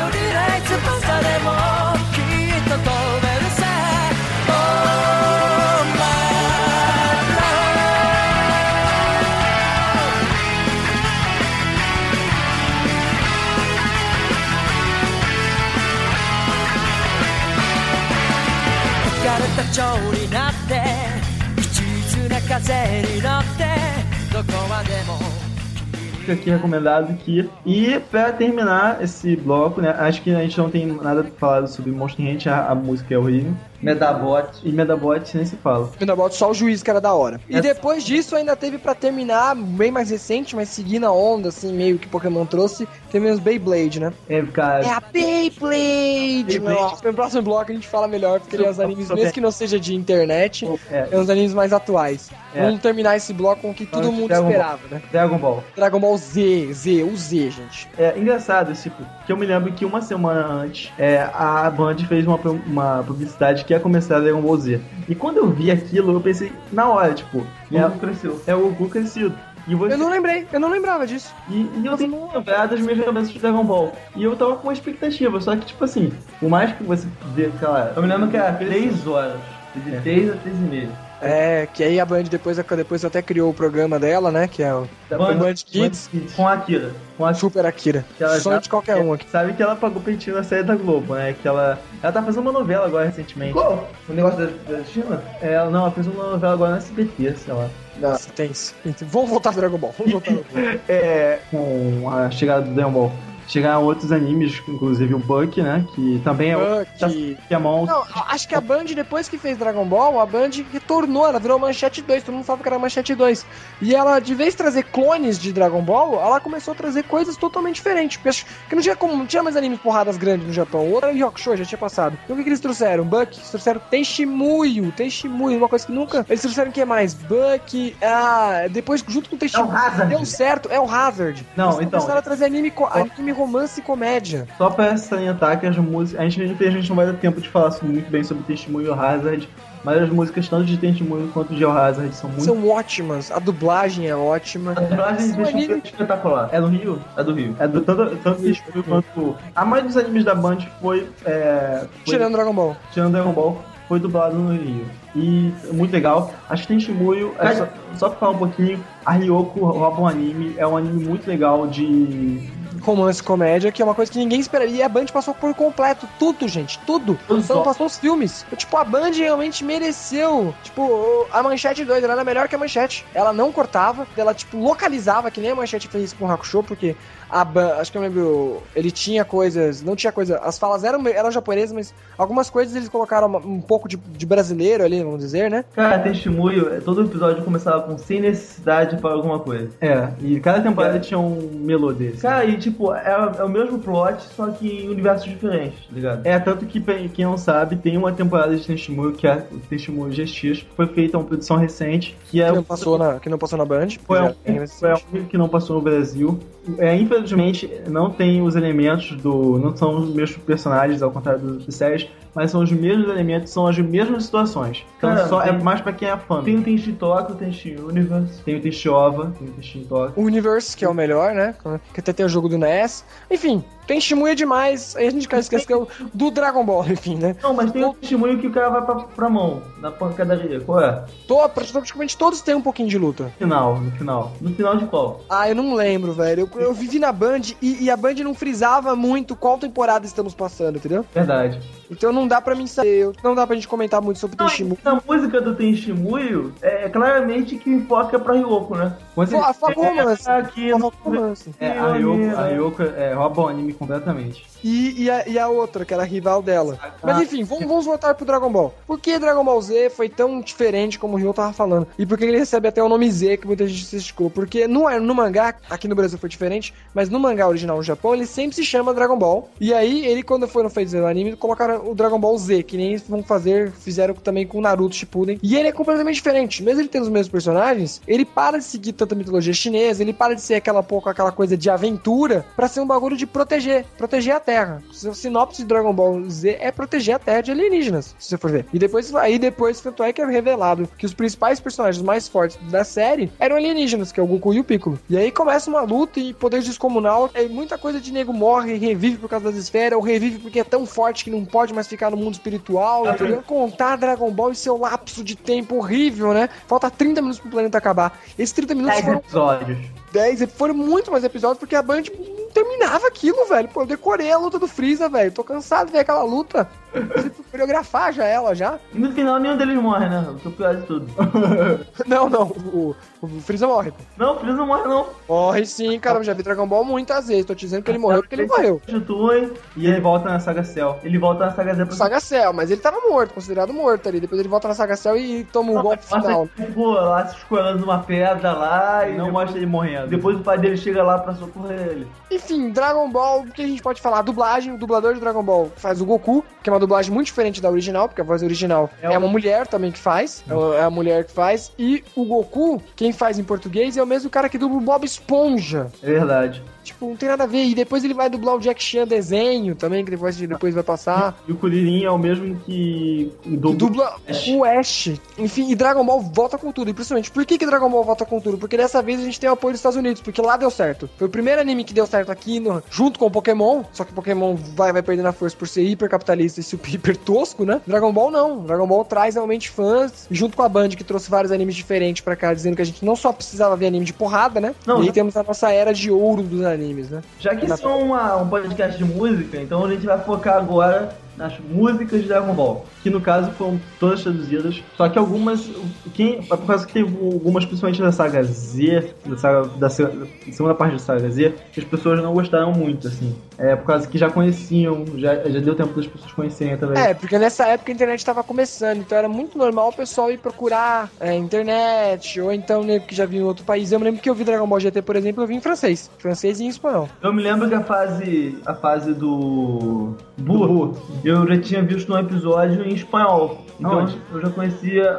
fica aqui recomendado aqui. E pra terminar esse bloco, né, acho que a gente não tem nada pra falar sobre Monster Hunter, a, a música é horrível. Medabot. E Medabot nem se fala. Medabot só o juiz que era da hora. E É. depois disso ainda teve pra terminar, bem mais recente, mas seguindo a onda, assim, meio que Pokémon trouxe, teve os Beyblade, né? É, cara, É a Beyblade! Beyblade. Nossa, no próximo bloco a gente fala melhor, porque ele é os animes, Super. mesmo que não seja de internet, é, é os animes mais atuais. É. Vamos terminar esse bloco com o que todo Vamos mundo Dragon Ball. esperava, né? Dragon Ball. Dragon Ball Z, Z, o Z, gente. É engraçado, tipo, que eu me lembro que uma semana antes é, a Band fez uma, pro- uma publicidade que ia começar a Dragon Ball Z. E quando eu vi aquilo, eu pensei, na hora, tipo, O é, Goku cresceu. é o Goku crescido. E você Eu não lembrei, eu não lembrava disso. E, e eu tenho lembrado das minhas lembranças de Dragon Ball. E eu tava com uma expectativa, só que, tipo assim, por mais que você vê, sei lá, Eu me lembro que era três horas. De É. três a três e meia. É, que aí a Band depois, depois até criou o programa dela, né? Que é o Band- Band Kids, Com a Akira. com a Super Akira. que ela Sonho já- de qualquer um aqui. Sabe que ela pagou peitinho na série da Globo, né? Que ela. Ela tá fazendo uma novela agora recentemente. Qual? O negócio da, da China? É, ela, não, ela fez uma novela agora na S B T, sei lá. Nossa, tenso. Então, vamos voltar pro Dragon Ball. Vamos voltar pro Dragon Ball. É, com a chegada do Dragon Ball. Chegaram outros animes, inclusive o Buck, né? Que também é outro Bucky. Pokémon. Não, acho que a Band, depois que fez Dragon Ball, a Band retornou, ela virou Manchete dois, todo mundo falava que era Manchete dois. E ela, de vez de trazer clones de Dragon Ball, ela começou a trazer coisas totalmente diferentes. Porque acho que não tinha como, não tinha mais animes porradas grandes no Japão. O outro era Yakusho, já tinha passado. Então o que, que eles trouxeram? Buck, eles trouxeram Tenshimuyo, Tenshimuyo, uma coisa que nunca... Eles trouxeram o que mais? Buck, ah, depois junto com o Tenshimuyo, É o Hazard. deu certo, é o Hazard. Não, Eles então- começaram a trazer anime, co- anime romance e comédia. Só pra salientar que as músicas. A gente, infelizmente, não vai dar tempo de falar muito bem sobre Testemunho e o Hazard. Mas as músicas, tanto de Testemunho quanto de El Hazard, são muito. São ótimas, a dublagem é ótima. A dublagem São deixa um anime- espetacular. É no Rio? É do Rio. É do tanto, tanto Testemunho quanto. A maioria dos animes da Band foi. É, foi Tirando Dragon Ball. tirando Dragon Ball, foi dublado no Rio. E é muito legal. Acho que tem Shimuyo, é só, só pra falar um pouquinho, a Ryoko rouba um anime, é um anime muito legal de. romance comédia, que é uma coisa que ninguém esperaria. E a Band passou por completo. Tudo, gente. Tudo. Só não passou os filmes. Tipo, a Band realmente mereceu. Tipo, a Manchete dois, ela era melhor que a Manchete. Ela não cortava. Ela, tipo, localizava, que nem a Manchete fez com o Hakusho, porque a Band, acho que eu lembro, ele tinha coisas, não tinha coisa, as falas eram, eram japonesas, mas algumas coisas eles colocaram uma, um pouco de, de brasileiro ali, vamos dizer, né? Cara, Testemunho, todo episódio começava com sem necessidade para alguma coisa. É, e cada temporada é. tinha um melô desse. Cara, e tipo, é, é o mesmo plot, só que em universos diferentes, tá ligado? É, tanto que, quem não sabe, tem uma temporada de Testemunho, que é o Testemunho G X, que foi feita uma produção recente, que é... Que não passou na, que não passou na Band. Foi a única que não passou no Brasil. É, infelizmente, não tem os elementos do... Não são os mesmos personagens, ao contrário dos séries, mas são os mesmos elementos, são as mesmas situações. Então Cara, só tem, é mais pra quem é fã. Tem o Tenchi Tóquio, o Tenchi Universe, tem o Tenchi Ova, tem o Tenchi Tóquio. Universe, que é o melhor, né? Que até tem o jogo do N E S. Enfim, tem Shimuya demais. Aí a gente esqueceu do Dragon Ball, enfim, né? Não, mas tem o Shimuya que o cara vai pra, pra mão, na pancadaria. Qual é? Tô, praticamente todos têm um pouquinho de luta. No final, no final. No final de qual? Ah, eu não lembro, velho. Eu, eu vivi na Band e, e a Band não frisava muito qual temporada estamos passando, entendeu? Verdade. Então não dá pra mim saber, não dá pra gente comentar muito sobre o Tenshimuyo. A música do Tenshimuyo é claramente que enfoca pra Ryoko, né? Fala romance. Aqui no romance. É, a Ryoko, a Ryoko é, rouba o anime completamente. E, e, a, e a outra, que era a rival dela. Ah, Mas enfim, vamos, vamos voltar pro Dragon Ball. Por que Dragon Ball Z foi tão diferente como o Ryo tava falando? E por que ele recebe até o nome Z, que muita gente se esticou? Porque no, no mangá, aqui no Brasil foi diferente, mas no mangá original no Japão, ele sempre se chama Dragon Ball. E aí, ele quando foi no fazer o anime, colocaram o Dragon Ball Z, que nem eles vão fazer, fizeram também com o Naruto Shippuden. E ele é completamente diferente. Mesmo ele tendo os mesmos personagens, ele para de seguir tanta mitologia chinesa, ele para de ser aquela pouco aquela coisa de aventura, pra ser um bagulho de proteger, proteger a Terra. O sinopse de Dragon Ball Z é proteger a Terra de alienígenas, se você for ver. E depois, aí depois, tanto é que é revelado que os principais personagens mais fortes da série eram alienígenas, que é o Goku e o Piccolo. E aí começa uma luta e poder descomunal, é muita coisa de nego morre, revive por causa das esferas, ou revive porque é tão forte que não pode mais ficar no mundo espiritual, entendeu? Contar Dragon Ball e seu lapso de tempo horrível, né? Falta trinta minutos pro planeta acabar. Esses trinta minutos dez foram... episódios. dez, foram muito mais episódios, porque a Band não terminava aquilo, velho. Pô, eu decorei a luta do Freeza, velho. Tô cansado de ver aquela luta. Preciso coreografar já ela, já. E no final nenhum deles morre, né? O que é o pior de tudo. Não, não. O, o Freeza morre, pô. Não, o Freeza não morre, não. Morre sim, cara. Eu já vi Dragon Ball muitas vezes. Tô te dizendo que ele morreu porque ele morreu. E ele volta na Saga Cell. Ele volta na Saga Cell. Saga Cell, mas ele tava morto, considerado morto ali. Depois ele volta na Saga Cell e toma o um golpe final. Pô, lá se escolando numa pedra lá e não depois, mostra ele morrendo. Depois o pai dele chega lá pra socorrer ele. Enfim, Dragon Ball, o que a gente pode falar? A dublagem, o dublador de Dragon Ball faz o Goku, que é uma dublagem muito diferente da original, porque a voz original é, é uma mulher também que faz, é a mulher que faz, e o Goku, quem faz em português, é o mesmo cara que dubla o Bob Esponja. É verdade. Tipo, não tem nada a ver. E depois ele vai dublar o Jack Chan desenho também, que depois, depois vai passar. E o Kuririn é o mesmo que dubla, dubla o Ash. Enfim, e Dragon Ball volta com tudo. E principalmente, por que que Dragon Ball volta com tudo? Porque dessa vez a gente tem o apoio dos Estados Unidos, porque lá deu certo. Foi o primeiro anime que deu certo aqui, no, junto com o Pokémon, só que o Pokémon vai, vai perdendo a força por ser hipercapitalista e super hiper tosco, né? Dragon Ball não. Dragon Ball traz realmente fãs, e junto com a Band, que trouxe vários animes diferentes pra cá, dizendo que a gente não só precisava ver anime de porrada, né? Não, e aí já... temos a nossa era de ouro dos animes, né? Já que isso é uma, um podcast de música, então a gente vai focar agora nas músicas de Dragon Ball, que no caso foram todas traduzidas, só que algumas, quem, por causa que teve algumas, principalmente da saga Z, da, saga, da segunda parte da saga Z, que as pessoas não gostaram muito, assim, é por causa que já conheciam, já, já deu tempo das pessoas conhecerem também. É, porque nessa época a internet estava começando, então era muito normal o pessoal ir procurar é, internet, ou então né, que já viu em outro país. Eu me lembro que eu vi Dragon Ball G T, por exemplo, eu vi em francês, francês e em espanhol. Eu me lembro que a fase, a fase do Buu, eu já tinha visto um episódio em espanhol. Então Onde? eu já conhecia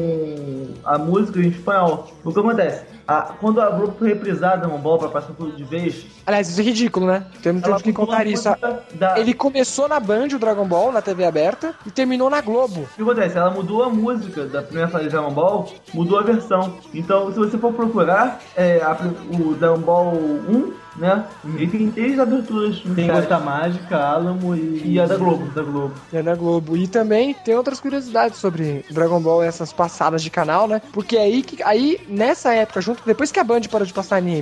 um, a música em espanhol. O que acontece? A, quando a Globo foi reprisada Dragon Ball pra passar tudo de vez... Aliás, isso é ridículo, né? Temos, temos que contar isso. Da... Ele começou na Band, o Dragon Ball, na T V aberta, e terminou na Globo. O que acontece? Ela mudou a música da primeira fase de Dragon Ball, mudou a versão. Então, se você for procurar, é, a, o Dragon Ball um, né? Uhum. Ele tem três aberturas. Tem Gota Mágica, Alamo e... e a da Globo, da Globo. E a da Globo. E também tem outras curiosidades sobre Dragon Ball, essas passadas de canal, né? Porque aí, aí nessa época, junto depois que a Band parou de passar anime,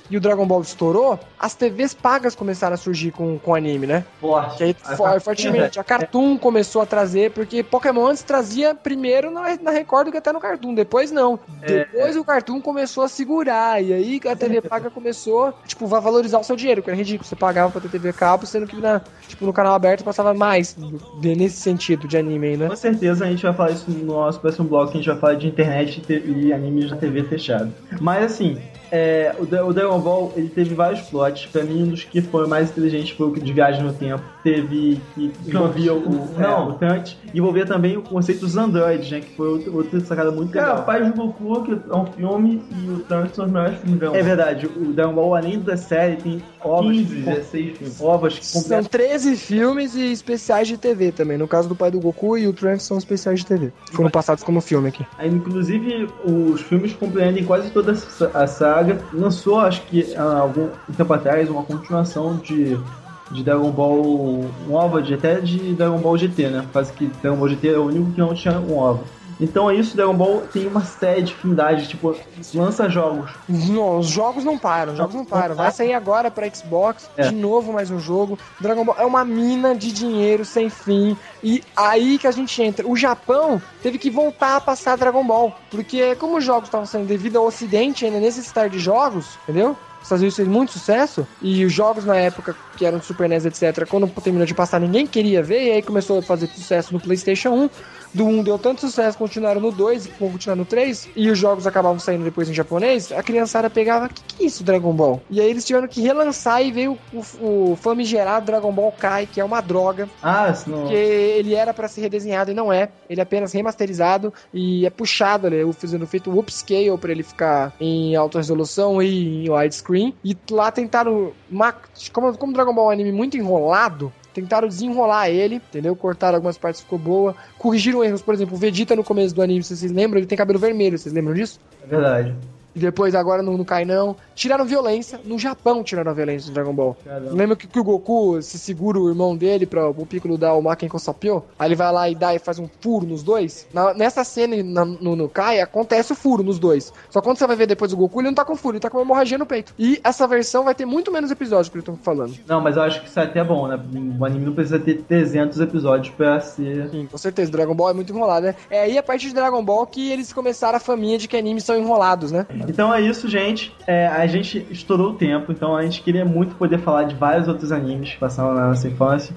e o Dragon Ball estourou, as T Vs pagas começaram a surgir com, com anime, né? Forte. Que aí, for, fortemente. A Cartoon começou a trazer, porque Pokémon antes trazia primeiro na, na Record do que até no Cartoon, depois não. É. Depois o Cartoon começou a seguir, e aí a T V paga começou, tipo, vai valorizar o seu dinheiro, que era ridículo. Você pagava pra ter T V cabo, sendo que na, tipo, no canal aberto passava mais nesse sentido de anime aí, né? Com certeza a gente vai falar isso no nosso próximo bloco, que a gente vai falar de internet e animes na T V fechada. Mas assim, é, o, o Dragon Ball, ele teve vários plots. Pra mim, um dos que foi mais inteligente foi o de viagem no tempo. Teve que envolvia o, o, é, o Trunks, envolvia também o conceito dos androids, né? Que foi outra, outra sacada muito legal. Cara, Paz do Goku, que é um filme, e o Trunks são os melhores filmes do É verdade, o Dragon Ball, além da série, tem ovos, quinze, dezesseis filmes. ovos que São completam. treze filmes e especiais de T V também. No caso do pai do Goku e o Trunks são especiais de T V. Foram passados como filme aqui. Aí, inclusive, os filmes compreendem quase toda a saga. Lançou, acho que há algum tempo atrás, uma continuação de, de Dragon Ball, um OVA, de, até de Dragon Ball G T, né? Quase que Dragon Ball G T é o único que não tinha um OVA. Então é isso, Dragon Ball tem uma série de dificuldades, tipo, lança jogos. Não, os jogos não param, os jogos não param. Vai sair agora pra Xbox, É. de novo mais um jogo. Dragon Ball é uma mina de dinheiro sem fim. E aí que a gente entra. O Japão teve que voltar a passar Dragon Ball. Porque como os jogos estavam sendo devido ao Ocidente ainda necessitar de jogos, entendeu? Os Estados Unidos fez muito sucesso, e os jogos na época, que eram do Super N E S, etcétera, quando terminou de passar, ninguém queria ver, e aí começou a fazer sucesso no PlayStation um. Do um deu tanto sucesso, continuaram no dois, e vão continuar no três, e os jogos acabavam saindo depois em japonês, a criançada pegava, que que é isso, Dragon Ball? E aí eles tiveram que relançar, e veio o, o, o famigerado Dragon Ball Kai, que é uma droga, Ah, se não... porque ele era pra ser redesenhado e não é. Ele é apenas remasterizado e é puxado, né? Fazendo feito o upscale pra ele ficar em alta resolução e em widescreen. E lá tentaram, como, como Dragon Ball é um anime muito enrolado, tentaram desenrolar ele, entendeu? Cortaram algumas partes, ficou boa. Corrigiram erros, por exemplo, o Vegeta no começo do anime, vocês lembram? Ele tem cabelo vermelho, vocês lembram disso? É verdade. E depois, agora no, no Kainão, tiraram violência. No Japão tiraram a violência do Dragon Ball. Caramba. Lembra que, que o Goku se segura o irmão dele pra o Piccolo dar o Maken Kosapyo? Aí ele vai lá e dá e faz um furo nos dois. Na- nessa cena na- no, no Kai, acontece o furo nos dois. Só que quando você vai ver depois o Goku, ele não tá com furo, ele tá com uma hemorragia no peito. E essa versão vai ter muito menos episódios que eu tô falando. Não, mas eu acho que isso é até bom, né? O anime não precisa ter trezentos episódios pra ser... Sim, com certeza. Dragon Ball é muito enrolado, né? É aí a partir de Dragon Ball que eles começaram a faminha de que animes são enrolados, né? Então é isso, gente. É, a gente estourou o tempo, então a gente queria muito poder falar de vários outros animes que passaram na nossa infância,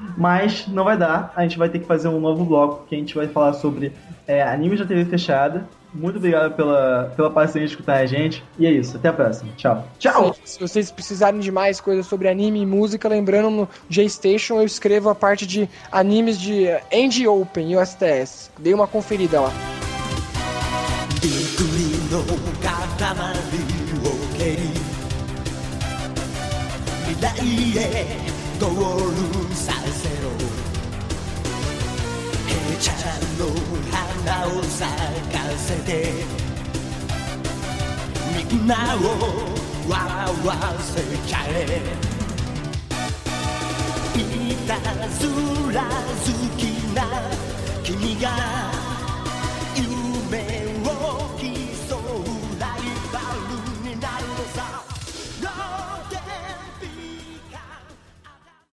mas não vai dar. A gente vai ter que fazer um novo bloco que a gente vai falar sobre é, animes da T V fechada. Muito obrigado pela, pela paciência de escutar a gente. E é isso, até a próxima. Tchau. Tchau! Se vocês precisarem de mais coisas sobre anime e música, lembrando, no J-Station eu escrevo a parte de animes de End Open e O S T S. Dei uma conferida lá. びっくりの塊を蹴り未来へゴールさせろ平ちゃんの花を咲かせてみんなを笑わせちゃえいたずらず